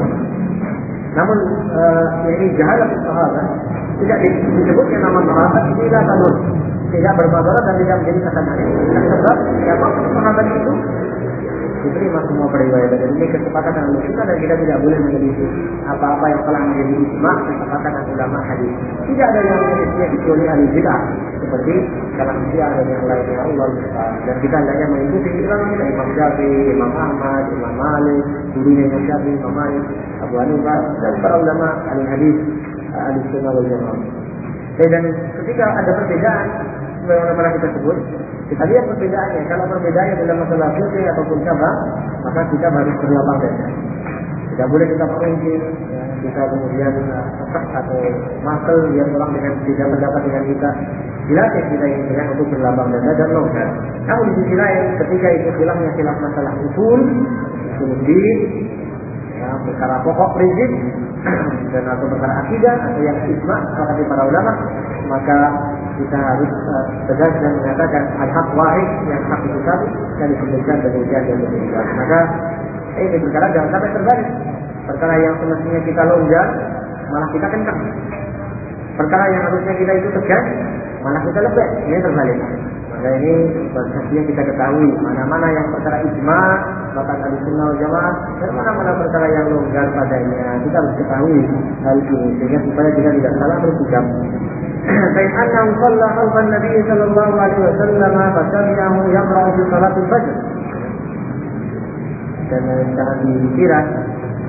Namun uh, ini jahalah sahabat, tidak disebutnya nama sahabat, tidak tanur, tidak bermasalah dan tidak menjadi cacat hadis. Sebab siapa sahabat itu diterima semua periwayatan. Dan ini kesepakatan Ahlussunnah dan kita tidak boleh menyelisih apa-apa yang telah menjadi ijma' kesepakatan ulama hadis. Tidak ada yang menyelisihnya kecuali ahli bid'ah seperti kalangan Syiah dan yang lainnya, Allah. Dan kita hendaknya mengikuti ulama kita, Imam Syafi'i, Imam Ahmad, Imam Malik, gurunya Imam Syafi'i, Imam Malik, Abu Hanifah dan para ulama ahli hadis, Ahlussunnah wal Jamaah. Dan ketika ada perbedaan sebagaimana kita sebut, kita lihat perbedaannya. Kalau perbedaannya dalam masalah fikih ataupun cabang, maka kita harus berlapang dada. Tidak boleh kita perinci, ya, kita kemudian tetap uh, atau masal yang orang dengan tidak pendapat dengan kita. Dilatih kita ini dengan untuk berlapang dada dan longgar. Namun di sisi lain, ketika itu khilafnya khilaf masalah usul, usul din, ya, perkara pokok prinsip dan atau perkara akidah atau yang ijma' seperti para ulama, maka kita harus uh, tegas dan mengatakan al-haq wahid, yang hak itu satu dan disebutkan demikian dan demikian. Maka ini perkara jangan sampai terbalik. Perkara yang semestinya kita longgar malah kita kencang. Perkara yang harusnya kita itu tegas malah kita lembek. Ini terbalik. Maka ini seharusnya kita ketahui mana-mana yang perkara ijma' bahkan Ahlussunnah wal Jamaah dan mana-mana perkara yang longgar padanya. Kita harus ketahui hal ini sehingga supaya kita tidak salah bersikap. Baik annahu shalla khalfan Nabi sallallahu alaihi wasallam fa sami'ahu yaqra'u fi salatil fajr. Dan jangan dikira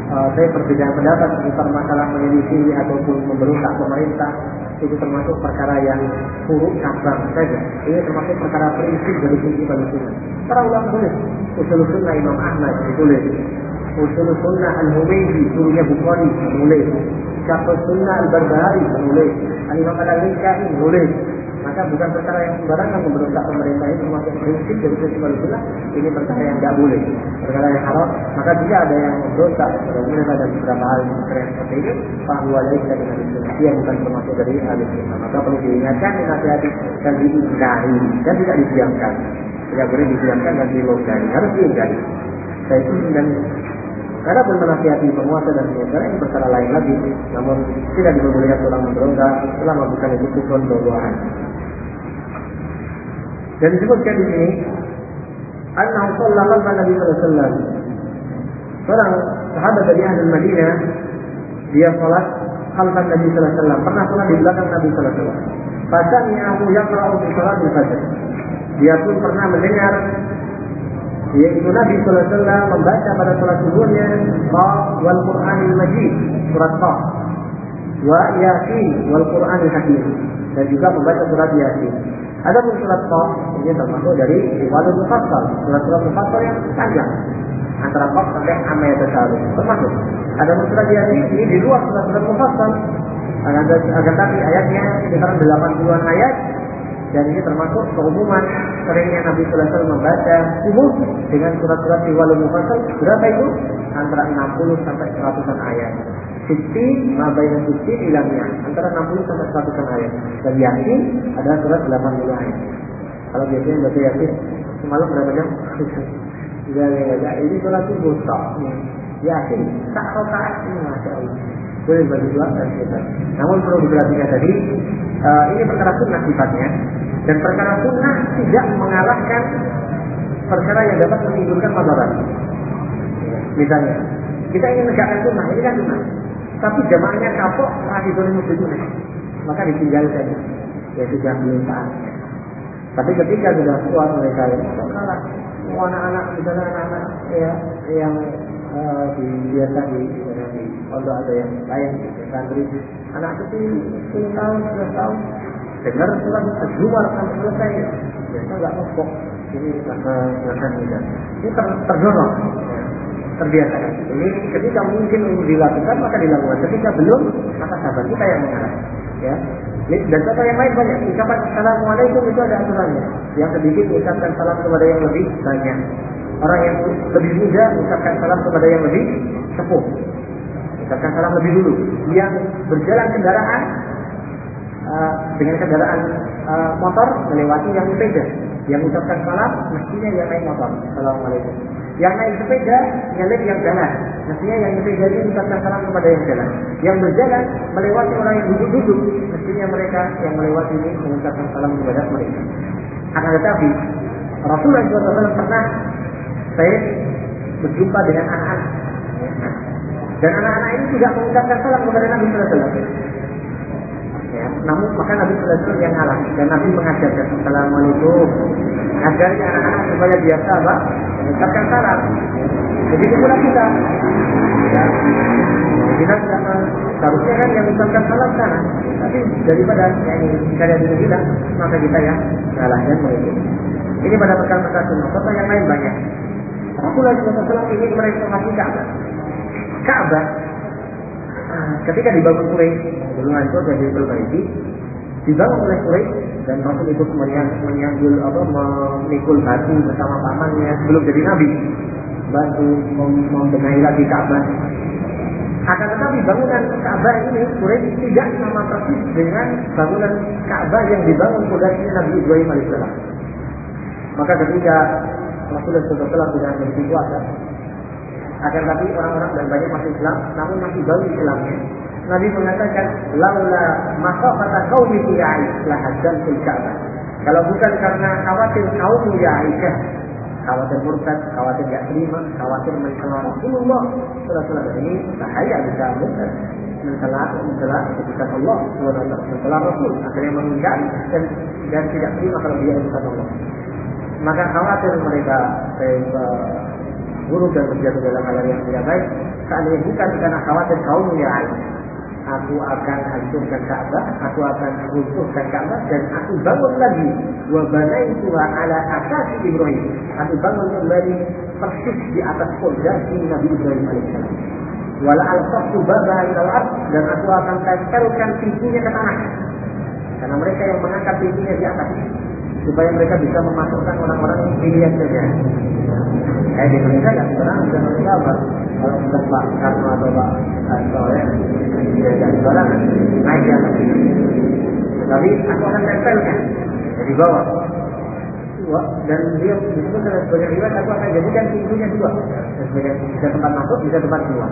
uh, saya berbeda pendapat tentang masalah menyelisih ataupun memberontak pemerintah, itu termasuk perkara yang buruk cabang saja. Ini termasuk perkara prinsip dari prinsip al-sunnah. Para ulama tulis, usul sunnah Imam Ahmad ditulis, usul sunnah Al-Humaydi, gurunya Bukhari menulis, syarh sunnah Al-Barbahari menulis, Al-Imam Al-Alaikai menulis. Maka bukan perkara yang sembarangan memberontak pemerintah, itu termasuk prinsip dari prinsip al-sunnah. Ini perkara yang tidak boleh, perkara yang haram. Maka jika ada yang memberontak, kemudian ada beberapa hal yang seperti ini, bahwa laisa min al-sunnah, dia bukan termasuk dari al-sunnah. Maka perlu diingatkan, dinasihati dan dihindari dan tidak didiamkan. Tidak boleh didiamkan dan dilogari, harus dihindari. Saya itu dan karena pun menasihati penguasa dan penguasa ini perkara lain lagi, namun tidak diperbolehkan orang memberontak selama bukan itu kufur bawahan. Dan disebutkan di sini, Annahu sallallahu alaihi Nabi sallallahu alaihi wasallam. Seorang sahabat dari ahli Madinah, dia salat khalfan Nabi sallallahu alaihi wasallam, pernah salat di belakang Nabi sallallahu alaihi wasallam. Fasami'ahu yaqra'u fi salatil fajr. Dia pun pernah mendengar yaitu Nabi sallallahu alaihi wasallam membaca pada salat subuhnya Qaf wal Qur'anil Majid, surat Qaf, wa Yasin wal Qur'anil Hakim, dan juga membaca surat Yasin. Adapun surat Qaf ini termasuk dari Walul Mufassal, surat-surat Mufassal yang panjang, antara Qaf sampai Amma Yatasaalun termasuk. Adapun surat Yasin ini di luar surat-surat Mufassal, akan tapi ayatnya sekitar delapan puluhan ayat. Dan ini termasuk keumuman seringnya Nabi sallallahu alaihi wasallam membaca subuh dengan surat-surat di Walul Mufassal. Berapa itu? Antara enam puluh sampai seratusan ayat. Siti, mabaina siti ilangnya antara enam puluh sampai seratusan ayat. Dan Yasin ada surat delapan puluh ayat. Kalau biasanya baca Yasin semalam berapa jam? Tidak ada. Ini surat subuh tak. Yasin tak rokaat ini masya Allah. Boleh bagi dua dan kita. Namun perlu diperhatikan tadi, uh, ini perkara sunnah sifatnya, dan perkara sunnah tidak mengalahkan perkara yang dapat menimbulkan madarat. Misalnya, kita ingin menegakkan sunnah, ini kan sunnah, tapi jamaahnya kapok, masih boleh muslim, maka ditinggal saja. Ya sudah belum saatnya. Tapi ketika sudah kuat mereka ini, kalah. Mau anak-anak, misalnya anak-anak ya, yang uh, di biasa di di pondok ada yang lain di santri, anak kecil sepuluh tahun, sebelas tahun, dengar surat Az-Zumar sampai selesai, biasa nggak ngopok, ini maka bahkan tidak, ini ter, terdorong, ya, terbiasa kan. Ini ketika mungkin dilakukan maka dilakukan, ketika belum maka sabar kita yang mengarah, ya. Dan contoh yang lain banyak. Ucapan Assalamualaikum itu ada aturannya. Yang sedikit mengucapkan salam kepada yang lebih banyak. Orang yang lebih muda mengucapkan salam kepada yang lebih sepuh. Mengucapkan salam lebih dulu. Yang berjalan kendaraan uh, dengan kendaraan uh, motor melewati yang sepeda. Yang mengucapkan salam mestinya yang naik motor. Assalamualaikum. Yang naik sepeda nyelip yang jalan. Mestinya yang sepeda ini mengucapkan salam kepada yang jalan. Yang berjalan melewati orang yang duduk-duduk, mestinya mereka yang melewati ini mengucapkan salam kepada mereka. Akan tetapi Rasulullah shallallahu alaihi wasallam pernah saya berjumpa dengan anak-anak, dan anak-anak ini tidak mengucapkan salam kepada Nabi sallallahu alaihi wasallam. Ya, namun maka Nabi sallallahu alaihi wasallam yang ngalah, dan Nabi mengajarkan Assalamualaikum, ajarnya anak-anak supaya biasa apa? Mengucapkan salam. Begitu pula kita. Ya. Kita tidak seharusnya kan yang mengucapkan salam sana, tapi daripada yang karya diri kita, maka kita yang ngalah dan mengikuti. Ini pada perkara-perkara sunnah. Contoh yang lain banyak. Rasulullah shallallahu alaihi wasallam ingin merenovasi Ka'bah. Ka'bah ketika dibangun Quraisy, dulu itu dari Al-Baiti, dibangun oleh Quraisy dan Rasul ikut menyambul apa memikul batu bersama pamannya sebelum jadi nabi, bantu membenahi lagi Ka'bah. Akan tetapi bangunan Ka'bah ini Quraisy tidak sama persis dengan bangunan Ka'bah yang dibangun oleh Nabi Ibrahim alaihissalam. Maka ketika Rasulullah shallallahu alaihi wasallam tidak memiliki kuasa, akan tetapi orang-orang dan banyak masuk Islam, namun masih baru Islamnya. Nabi mengatakan, laula makhafata qaumi ya Aisyah la hadzantul Ka'bah. Kalau bukan karena khawatir kaummu ya Aisyah, khawatir murtad, khawatir tidak terima, khawatir mencela Rasulullah sallallahu alaihi wasallam, ini bahaya bisa murtad, mencela mencela keputusan Allah subhanahu wa taala, mencela Rasul, akhirnya mengingkari dan dan tidak terima kalau dia utusan Allah. Maka khawatir mereka eh, buruk dan berjatuh dalam hal yang tidak baik, seandainya bukan karena khawatir kaum ya, aku akan hancurkan Ka'bah, aku akan runtuhkan Ka'bah dan aku bangun lagi wa banaituha ala asasi Ibrahim. Aku bangun kembali persis di atas fondasi Nabi Ibrahim alaihissalam. Wala al-qaftu babaha ilal ard, dan aku akan tempelkan pintunya ke tanah. Karena mereka yang mengangkat pintunya di atas, supaya mereka bisa memasukkan orang-orang yang pilihan saja. Eh di Indonesia nggak sebenarnya bisa mereka apa? Kalau sudah Pak Karno atau Pak Karno ya, tidak sebenarnya naik di atas. Tapi aku akan tempelkan dari bawah. Dan dia disebut sebagai riwayat, aku akan jadikan pintunya dua, bisa tempat masuk, bisa tempat keluar.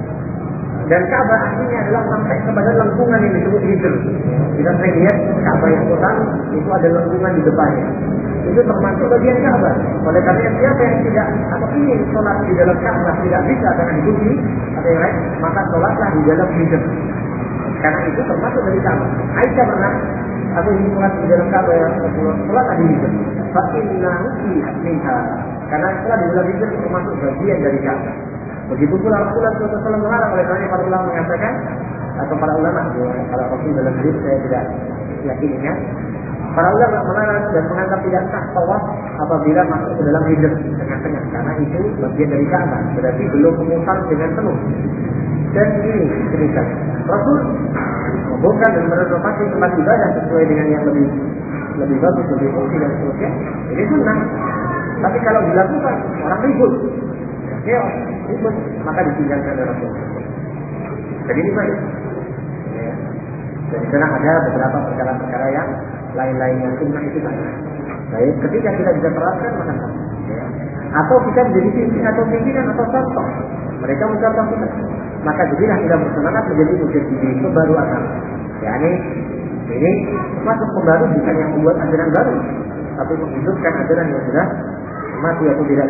Dan Ka'bah aslinya adalah sampai kepada lengkungan yang disebut hijr. Kita sering lihat Ka'bah yang total itu ada lengkungan di depannya. Itu termasuk bagian Ka'bah. Oleh karena siapa yang tidak atau ingin sholat di dalam Ka'bah tidak bisa karena dikunci atau yang lain, maka sholatlah di dalam hijr. Karena itu termasuk dari Ka'bah. Aisyah pernah, aku ingin sholat di dalam Ka'bah yang sholatlah di hijr. Fa'innahu minha. Karena sholat di dalam hijr termasuk bagian dari Ka'bah. Begitu pula Rasulullah shallallahu alaihi wasallam melarang. Oleh karena para ulama mengatakan, atau para ulama, kalau Rasul dalam hadis saya tidak yakinnya, para ulama melarang dan menganggap tidak sah tawaf apabila masuk ke dalam hijr tengah-tengah, karena itu bagian dari Ka'bah, berarti belum memutar dengan penuh. Dan ini cerita Rasul membuka dan merenovasi tempat ibadah sesuai dengan yang lebih lebih bagus, lebih fungsi dan seterusnya. Ini sunnah. Tapi kalau dilakukan orang ribut, ya, ribut, maka ditinggalkan oleh Rasul. Jadi ini baik. Ya. Dan di sana ada beberapa perkara-perkara yang lain-lain yang sunnah itu banyak. Baik, ketika kita bisa terapkan maka sama. Ya. Atau kita menjadi pimpinan atau pimpinan atau contoh. Mereka mencontoh kita. Maka jadilah kita bersemangat menjadi mujahidin itu baru asal. Ya, ini ini masuk pembaru bukan yang membuat ajaran baru, tapi menghidupkan ajaran yang sudah mati atau tidak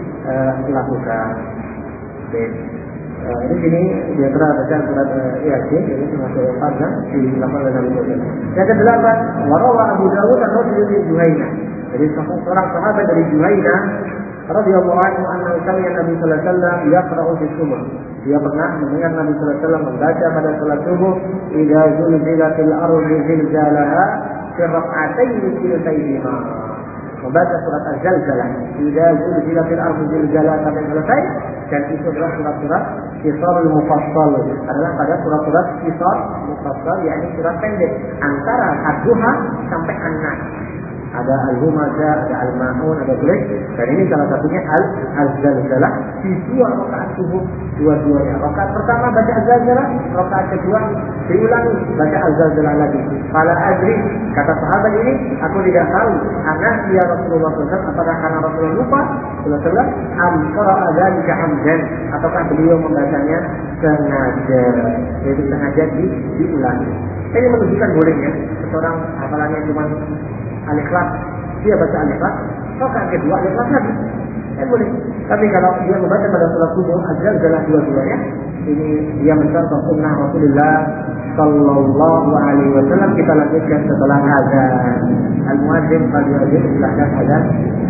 dilakukan. Oke. Uh, ini sini di antara bacaan surat uh, Yasin, ini termasuk panjang di delapan dan enam. Yang kedelapan, warawa Abu Dawud atau dari Juhaina. Jadi seorang sahabat dari Juhaina radhiyallahu anhu anna sami'a Nabi sallallahu alaihi wasallam yaqra'u fi subuh. Dia pernah mendengar Nabi sallallahu alaihi wasallam membaca pada salat subuh, idza zulzilatil ardu zilzalaha fi rak'atayn kiltaihima. Membaca surat Az-Zalzalah, idza zulzilatil ardu zilzalaha sampai selesai, dan itu adalah surat-surat Qisarul Mufassal, adalah pada surat-surat Qisar Mufassal, yakni surat pendek antara Ad-Duha sampai An-Nas. Ada Al-Humazah, ada Al-Ma'un, ada Quraish, dan ini salah satunya Al-Zalzalah di dua rakaat subuh, dua-duanya. Rakaat pertama baca Al-Zalzalah, rakaat kedua diulangi baca Al-Zalzalah lagi. Fala adri, kata sahabat ini, aku tidak tahu anak ya Rasulullah shallallahu alaihi wasallam, apakah karena Rasulullah lupa sallallahu alaihi wasallam am qara'a dzalika amdan, ataukah beliau membacanya sengaja, jadi sengaja di, diulangi. Ini menunjukkan bolehnya seseorang hafalannya cuma Al-Ikhlas, dia baca Al-Ikhlas, rakaat kedua Al-Ikhlas lagi, kan boleh. Tapi kalau dia membaca pada salat subuh Az-Zalzalah dua-duanya, ini dia mencontoh sunnah Rasulullah Sallallahu Alaihi Wasallam. Kita lanjutkan setelah azan. Al-Muadzin pada azan silahkan azan.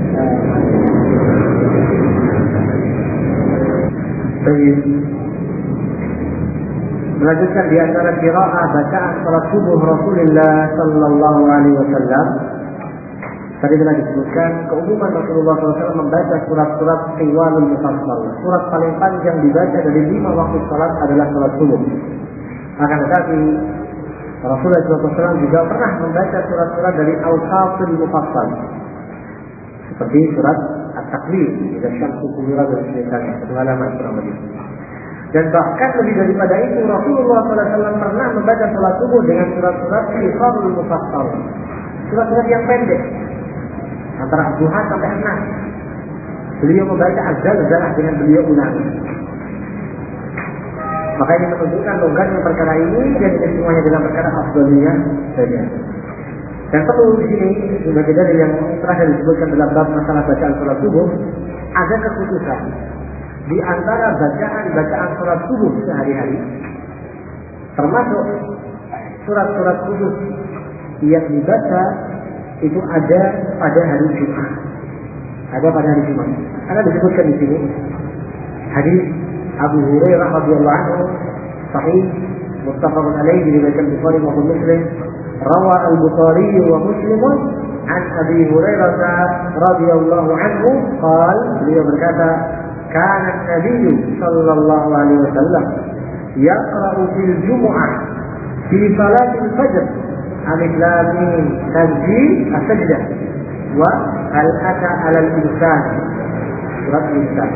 Baik. Melanjutkan di antara qiraah bacaan salat subuh Rasulullah Sallallahu Alaihi Wasallam. Tadi telah disebutkan keumuman Rasulullah shallallahu alaihi wasallam membaca surat-surat Tiwalul Mufassal. Surat paling panjang dibaca dari lima waktu salat adalah salat subuh. Akan tetapi Rasulullah shallallahu alaihi wasallam juga pernah membaca surat-surat dari Al-Qasil Mufassal, seperti surat At-Takwir, Idza Syamsu Kuwirat dan sebagainya, satu halaman kurang lebih. Dan bahkan lebih daripada itu Rasulullah shallallahu alaihi wasallam pernah membaca salat subuh dengan surat-surat Tiwalul Mufassal, surat-surat yang pendek antara Duha sampai An-Nas. Beliau membaca Az-Zalzalah dengan beliau ulangi. Maka ini menunjukkan longgarnya perkara ini, dan ini semuanya dalam perkara afdaliyah saja. Dan perlu di sini sebagai dalil yang terakhir disebutkan dalam bab masalah bacaan salat subuh, ada kekhususan di antara bacaan-bacaan salat subuh sehari-hari, termasuk surat-surat khusus yang dibaca itu ada pada hari Jumat. Ada pada hari Jumat. Karena disebutkan di sini hadis Abu Hurairah radhiyallahu anhu sahih muttafaqun alaihi diriwayatkan Bukhari maupun Muslim. Rawa al-Bukhari wa Muslim an Abi Hurairah radhiyallahu anhu qala, beliau berkata, kana Nabi sallallahu alaihi wasallam yaqra'u fil jumu'ah fi salatil fajr alif lam mim tanzil as-sajdah wa hal ata 'alal insan surat Insan.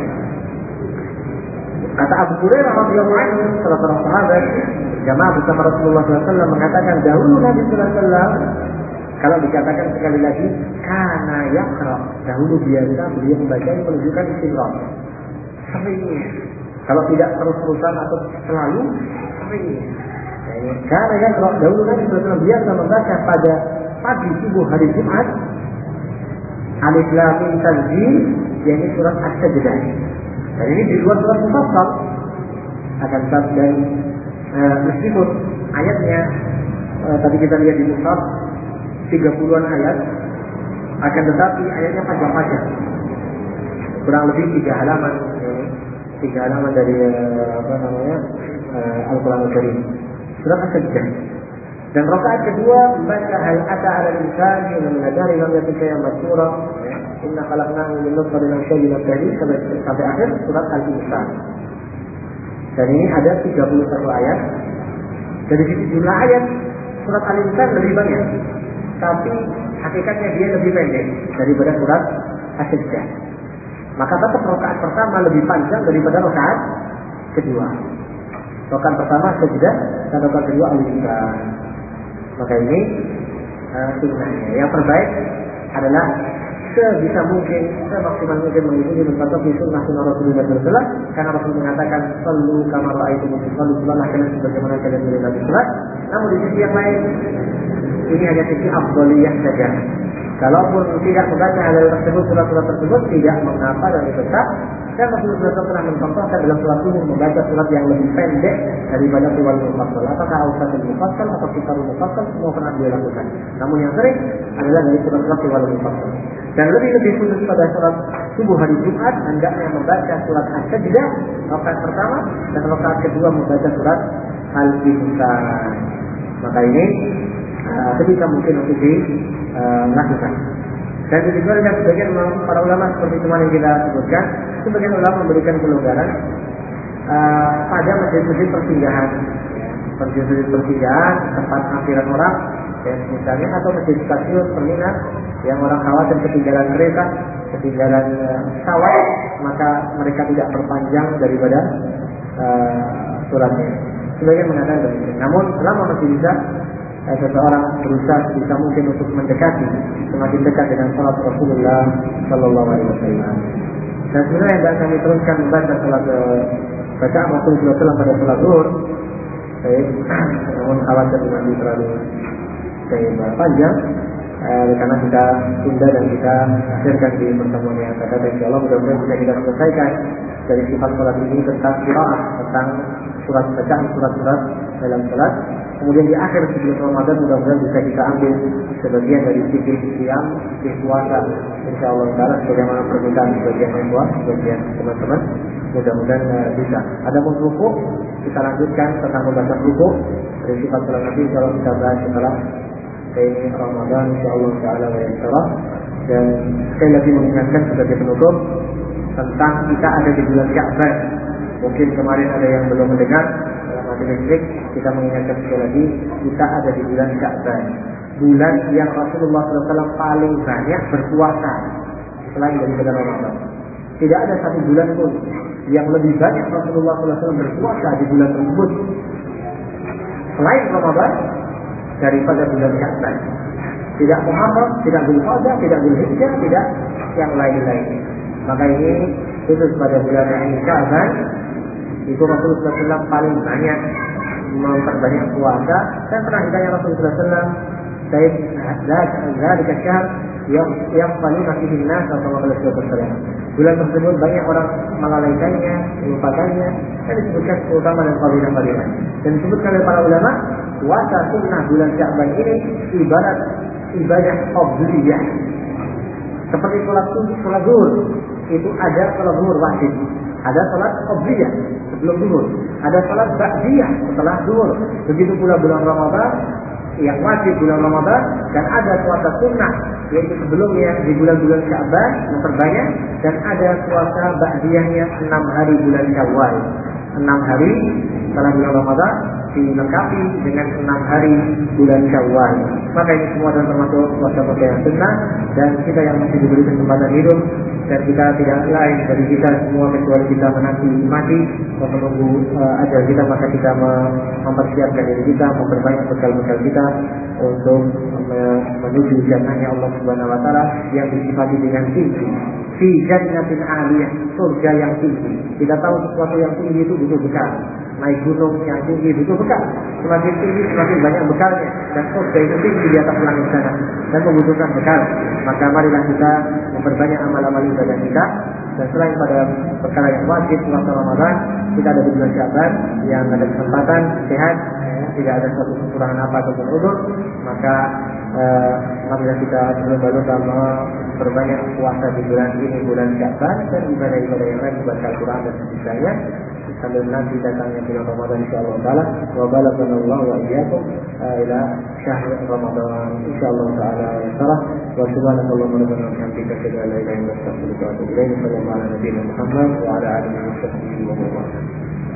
Kata Abu Hurairah radhiyallahu anhu, salah seorang sahabat jamaah bersama Rasulullah sallallahu alaihi wasallam mengatakan, dahulu Nabi sallallahu alaihi wasallam, kalau dikatakan sekali lagi kana yaqra, dahulu biasa beliau membaca yang menunjukkan istimrar, seringnya, kalau tidak terus-terusan atau selalu, seringnya. Kana yaqra, dahulu Nabi sallallahu alaihi wasallam biasa membaca pada pagi subuh hari Jumat alif lam mim tanzil, yakni surat As-Sajdah. Dan ini di luar surat Mufassal. Akan dan e, meskipun ayatnya e, tadi kita lihat di Mushaf tiga puluhan ayat, akan tetapi ayatnya panjang-panjang. Kurang lebih tiga halaman, ini tiga halaman dari e, apa namanya e, Al-Qur'an Al-Karim. Surat As-Sajdah. Dan rakaat kedua membaca hal ata 'alal insani min nadari lam yakun shay'an madhkura. Inna khalaqnahu min nutfatin amsyajin nabtali sampai, sampai akhir surat Al-Insan. Dan ini ada tiga puluh satu ayat. Dari sisi jumlah ayat surat Al-Insan lebih banyak, tapi hakikatnya dia lebih pendek daripada surat As-Sajdah. Maka tetap rakaat pertama lebih panjang daripada rakaat kedua. Rakaat pertama Sajdah dan rakaat kedua Al-Insan. Maka ini uh, sunnahnya. Yang terbaik adalah sebisa mungkin, semaksimal mungkin mengikuti menpatuhi sunnah sunnah Rasulullah sallallahu alaihi wasallam, karena Rasul mengatakan sallu kama ra'aitumuni usalli, salatlah kalian sebagaimana kalian melihat Nabi salat. Namun di sisi yang lain, ini hanya sisi afdhaliyah saja. Kalaupun tidak membaca hal tersebut, surat-surat tersebut tidak mengapa dan tetap. Dan Rasulullah sallallahu alaihi wasallam telah mencontohkan dalam surat umum membaca surat yang lebih pendek daripada surat Mufassal. Apakah Awsatul Mufassal atau Kitabul Mufassal, semua pernah dia lakukan. Namun yang sering adalah dari surat-surat Kitabul Mufassal. Dan lebih-lebih khusus pada surat subuh hari Jumat, hendaknya membaca surat As-Sajdah rakaat pertama, dan rakaat kedua membaca surat Al-Insan. Maka ini uh, ketika mungkin untuk dilakukan. Uh, Dan begitu juga sebagian para ulama seperti kemarin kita sebutkan, sebagian ulama memberikan kelonggaran uh, pada masjid-masjid persinggahan, masjid-masjid persinggahan, tempat akhiran orang, dan misalnya, atau masjid stasiun terminal yang orang khawatir ketinggalan kereta, ketinggalan uh, pesawat, maka mereka tidak perpanjang daripada uh, suratnya. Sebagian mengatakan demikian. Namun selama masih bisa, Eh, seseorang berusaha sebisa mungkin untuk mendekati, semakin dekat dengan salat Rasulullah Sallallahu Alaihi Wasallam. Dan sebenarnya yang kami teruskan membaca salat bacaan Rasulullah Sallallahu Alaihi Wasallam pada salat zuhur, baik, namun khawatir nanti terlalu panjang, eh, karena kita tunda dan kita akhirkan di pertemuan yang akan datang. Insya Allah mudah-mudahan bisa kita selesaikan dari sifat salat ini tentang qiraah, tentang surat bacaan surat-surat dalam salat. Kemudian di akhir sebelum Ramadan mudah-mudahan bisa kita ambil sebagian dari fikih siam, fikih puasa, insya Allah taala sebagaimana permintaan sebagian ikhwan, sebagian teman-teman, mudah-mudahan uh, bisa. Ada mau ruku, kita lanjutkan tentang pembahasan ruku dari sifat salat Nabi, insya Allah kita bahas setelah ini Ramadan, insya Allah taala wa yassara. Dan sekali lagi mengingatkan sebagai penutup tentang kita ada di bulan Sya'ban. Mungkin kemarin ada yang belum mendengar. Listrik, kita mengingatkan sekali lagi, kita ada di bulan Sya'ban, bulan yang Rasulullah sallallahu alaihi wasallam paling banyak berpuasa selain daripada Ramadan. Tidak ada satu bulan pun yang lebih banyak Rasulullah sallallahu alaihi wasallam berpuasa di bulan tersebut selain Ramadan daripada bulan Sya'ban. Tidak Muharram, tidak Dzulqa'dah, tidak Dzulhijjah, tidak yang lain-lain. Maka ini khusus pada bulan Sya'ban. Itu Rasulullah sallallahu alaihi wasallam paling banyak memperbanyak puasa. Dan pernah ditanya Rasulullah sallallahu alaihi wasallam, "Sayyid dzalika syahr yang paling fihi an-nas atau Rasulullah sallallahu alaihi wasallam." Bulan tersebut banyak orang melalaikannya, melupakannya, dan disebutkan terutama dan fadilah-fadilah. Dan disebutkan oleh para ulama, puasa sunnah bulan Sya'ban ini ibarat ibadah qabliyah. Seperti sholat subuh, sholat zuhur, itu ada sholat zuhur wajib, ada sholat qobliyah sebelum zuhur, ada sholat ba'diyah setelah zuhur. Begitu pula bulan Ramadan yang wajib bulan Ramadan, dan ada puasa sunnah yaitu sebelumnya di bulan-bulan Sya'ban memperbanyak, dan ada puasa ba'diyahnya enam hari bulan Syawal. Enam hari setelah bulan Ramadan dilengkapi dengan enam hari bulan Syawal. Maka ini semua adalah termasuk puasa-puasa yang sunnah, dan kita yang masih diberi kesempatan hidup, dan kita tidak lain dari kita semua kecuali kita menanti mati menunggu uh, ajal kita, maka kita mempersiapkan diri kita, memperbanyak bekal-bekal kita untuk uh, menuju jannahnya Allah Subhanahu wa taala yang disifati dengan tinggi. Fi jannatin 'aliyah, surga yang tinggi. Kita tahu sesuatu yang tinggi itu butuh bekal. Naik gunung yang tinggi butuh bekal. Semakin tinggi semakin banyak bekalnya, dan surga itu tinggi di atas langit sana dan membutuhkan bekal. Maka marilah kita memperbanyak amal-amal ibadah kita. Dan selain pada perkara yang wajib puasa Ramadan, kita ada di bulan Sya'ban yang ada kesempatan sehat, ya, tidak ada suatu kekurangan apa ataupun udzur, maka eh, marilah kita berlomba-lomba memperbanyak puasa di bulan ini, bulan Sya'ban, dan ibadah-ibadah yang lain, baca Al-Quran dan sebagainya, sambil nanti datangnya bulan Ramadan insyaallah taala. Wa balaghana wa iyyakum ila syahr Ramadan insyaallah taala. Wa subhanallahu wa bihamdihi asyhadu an la ilaha illa anta astaghfiruka wa atubu ilaik. Sallallahu alaihi wa sallam wa ala alihi wa sahbihi wa sallam.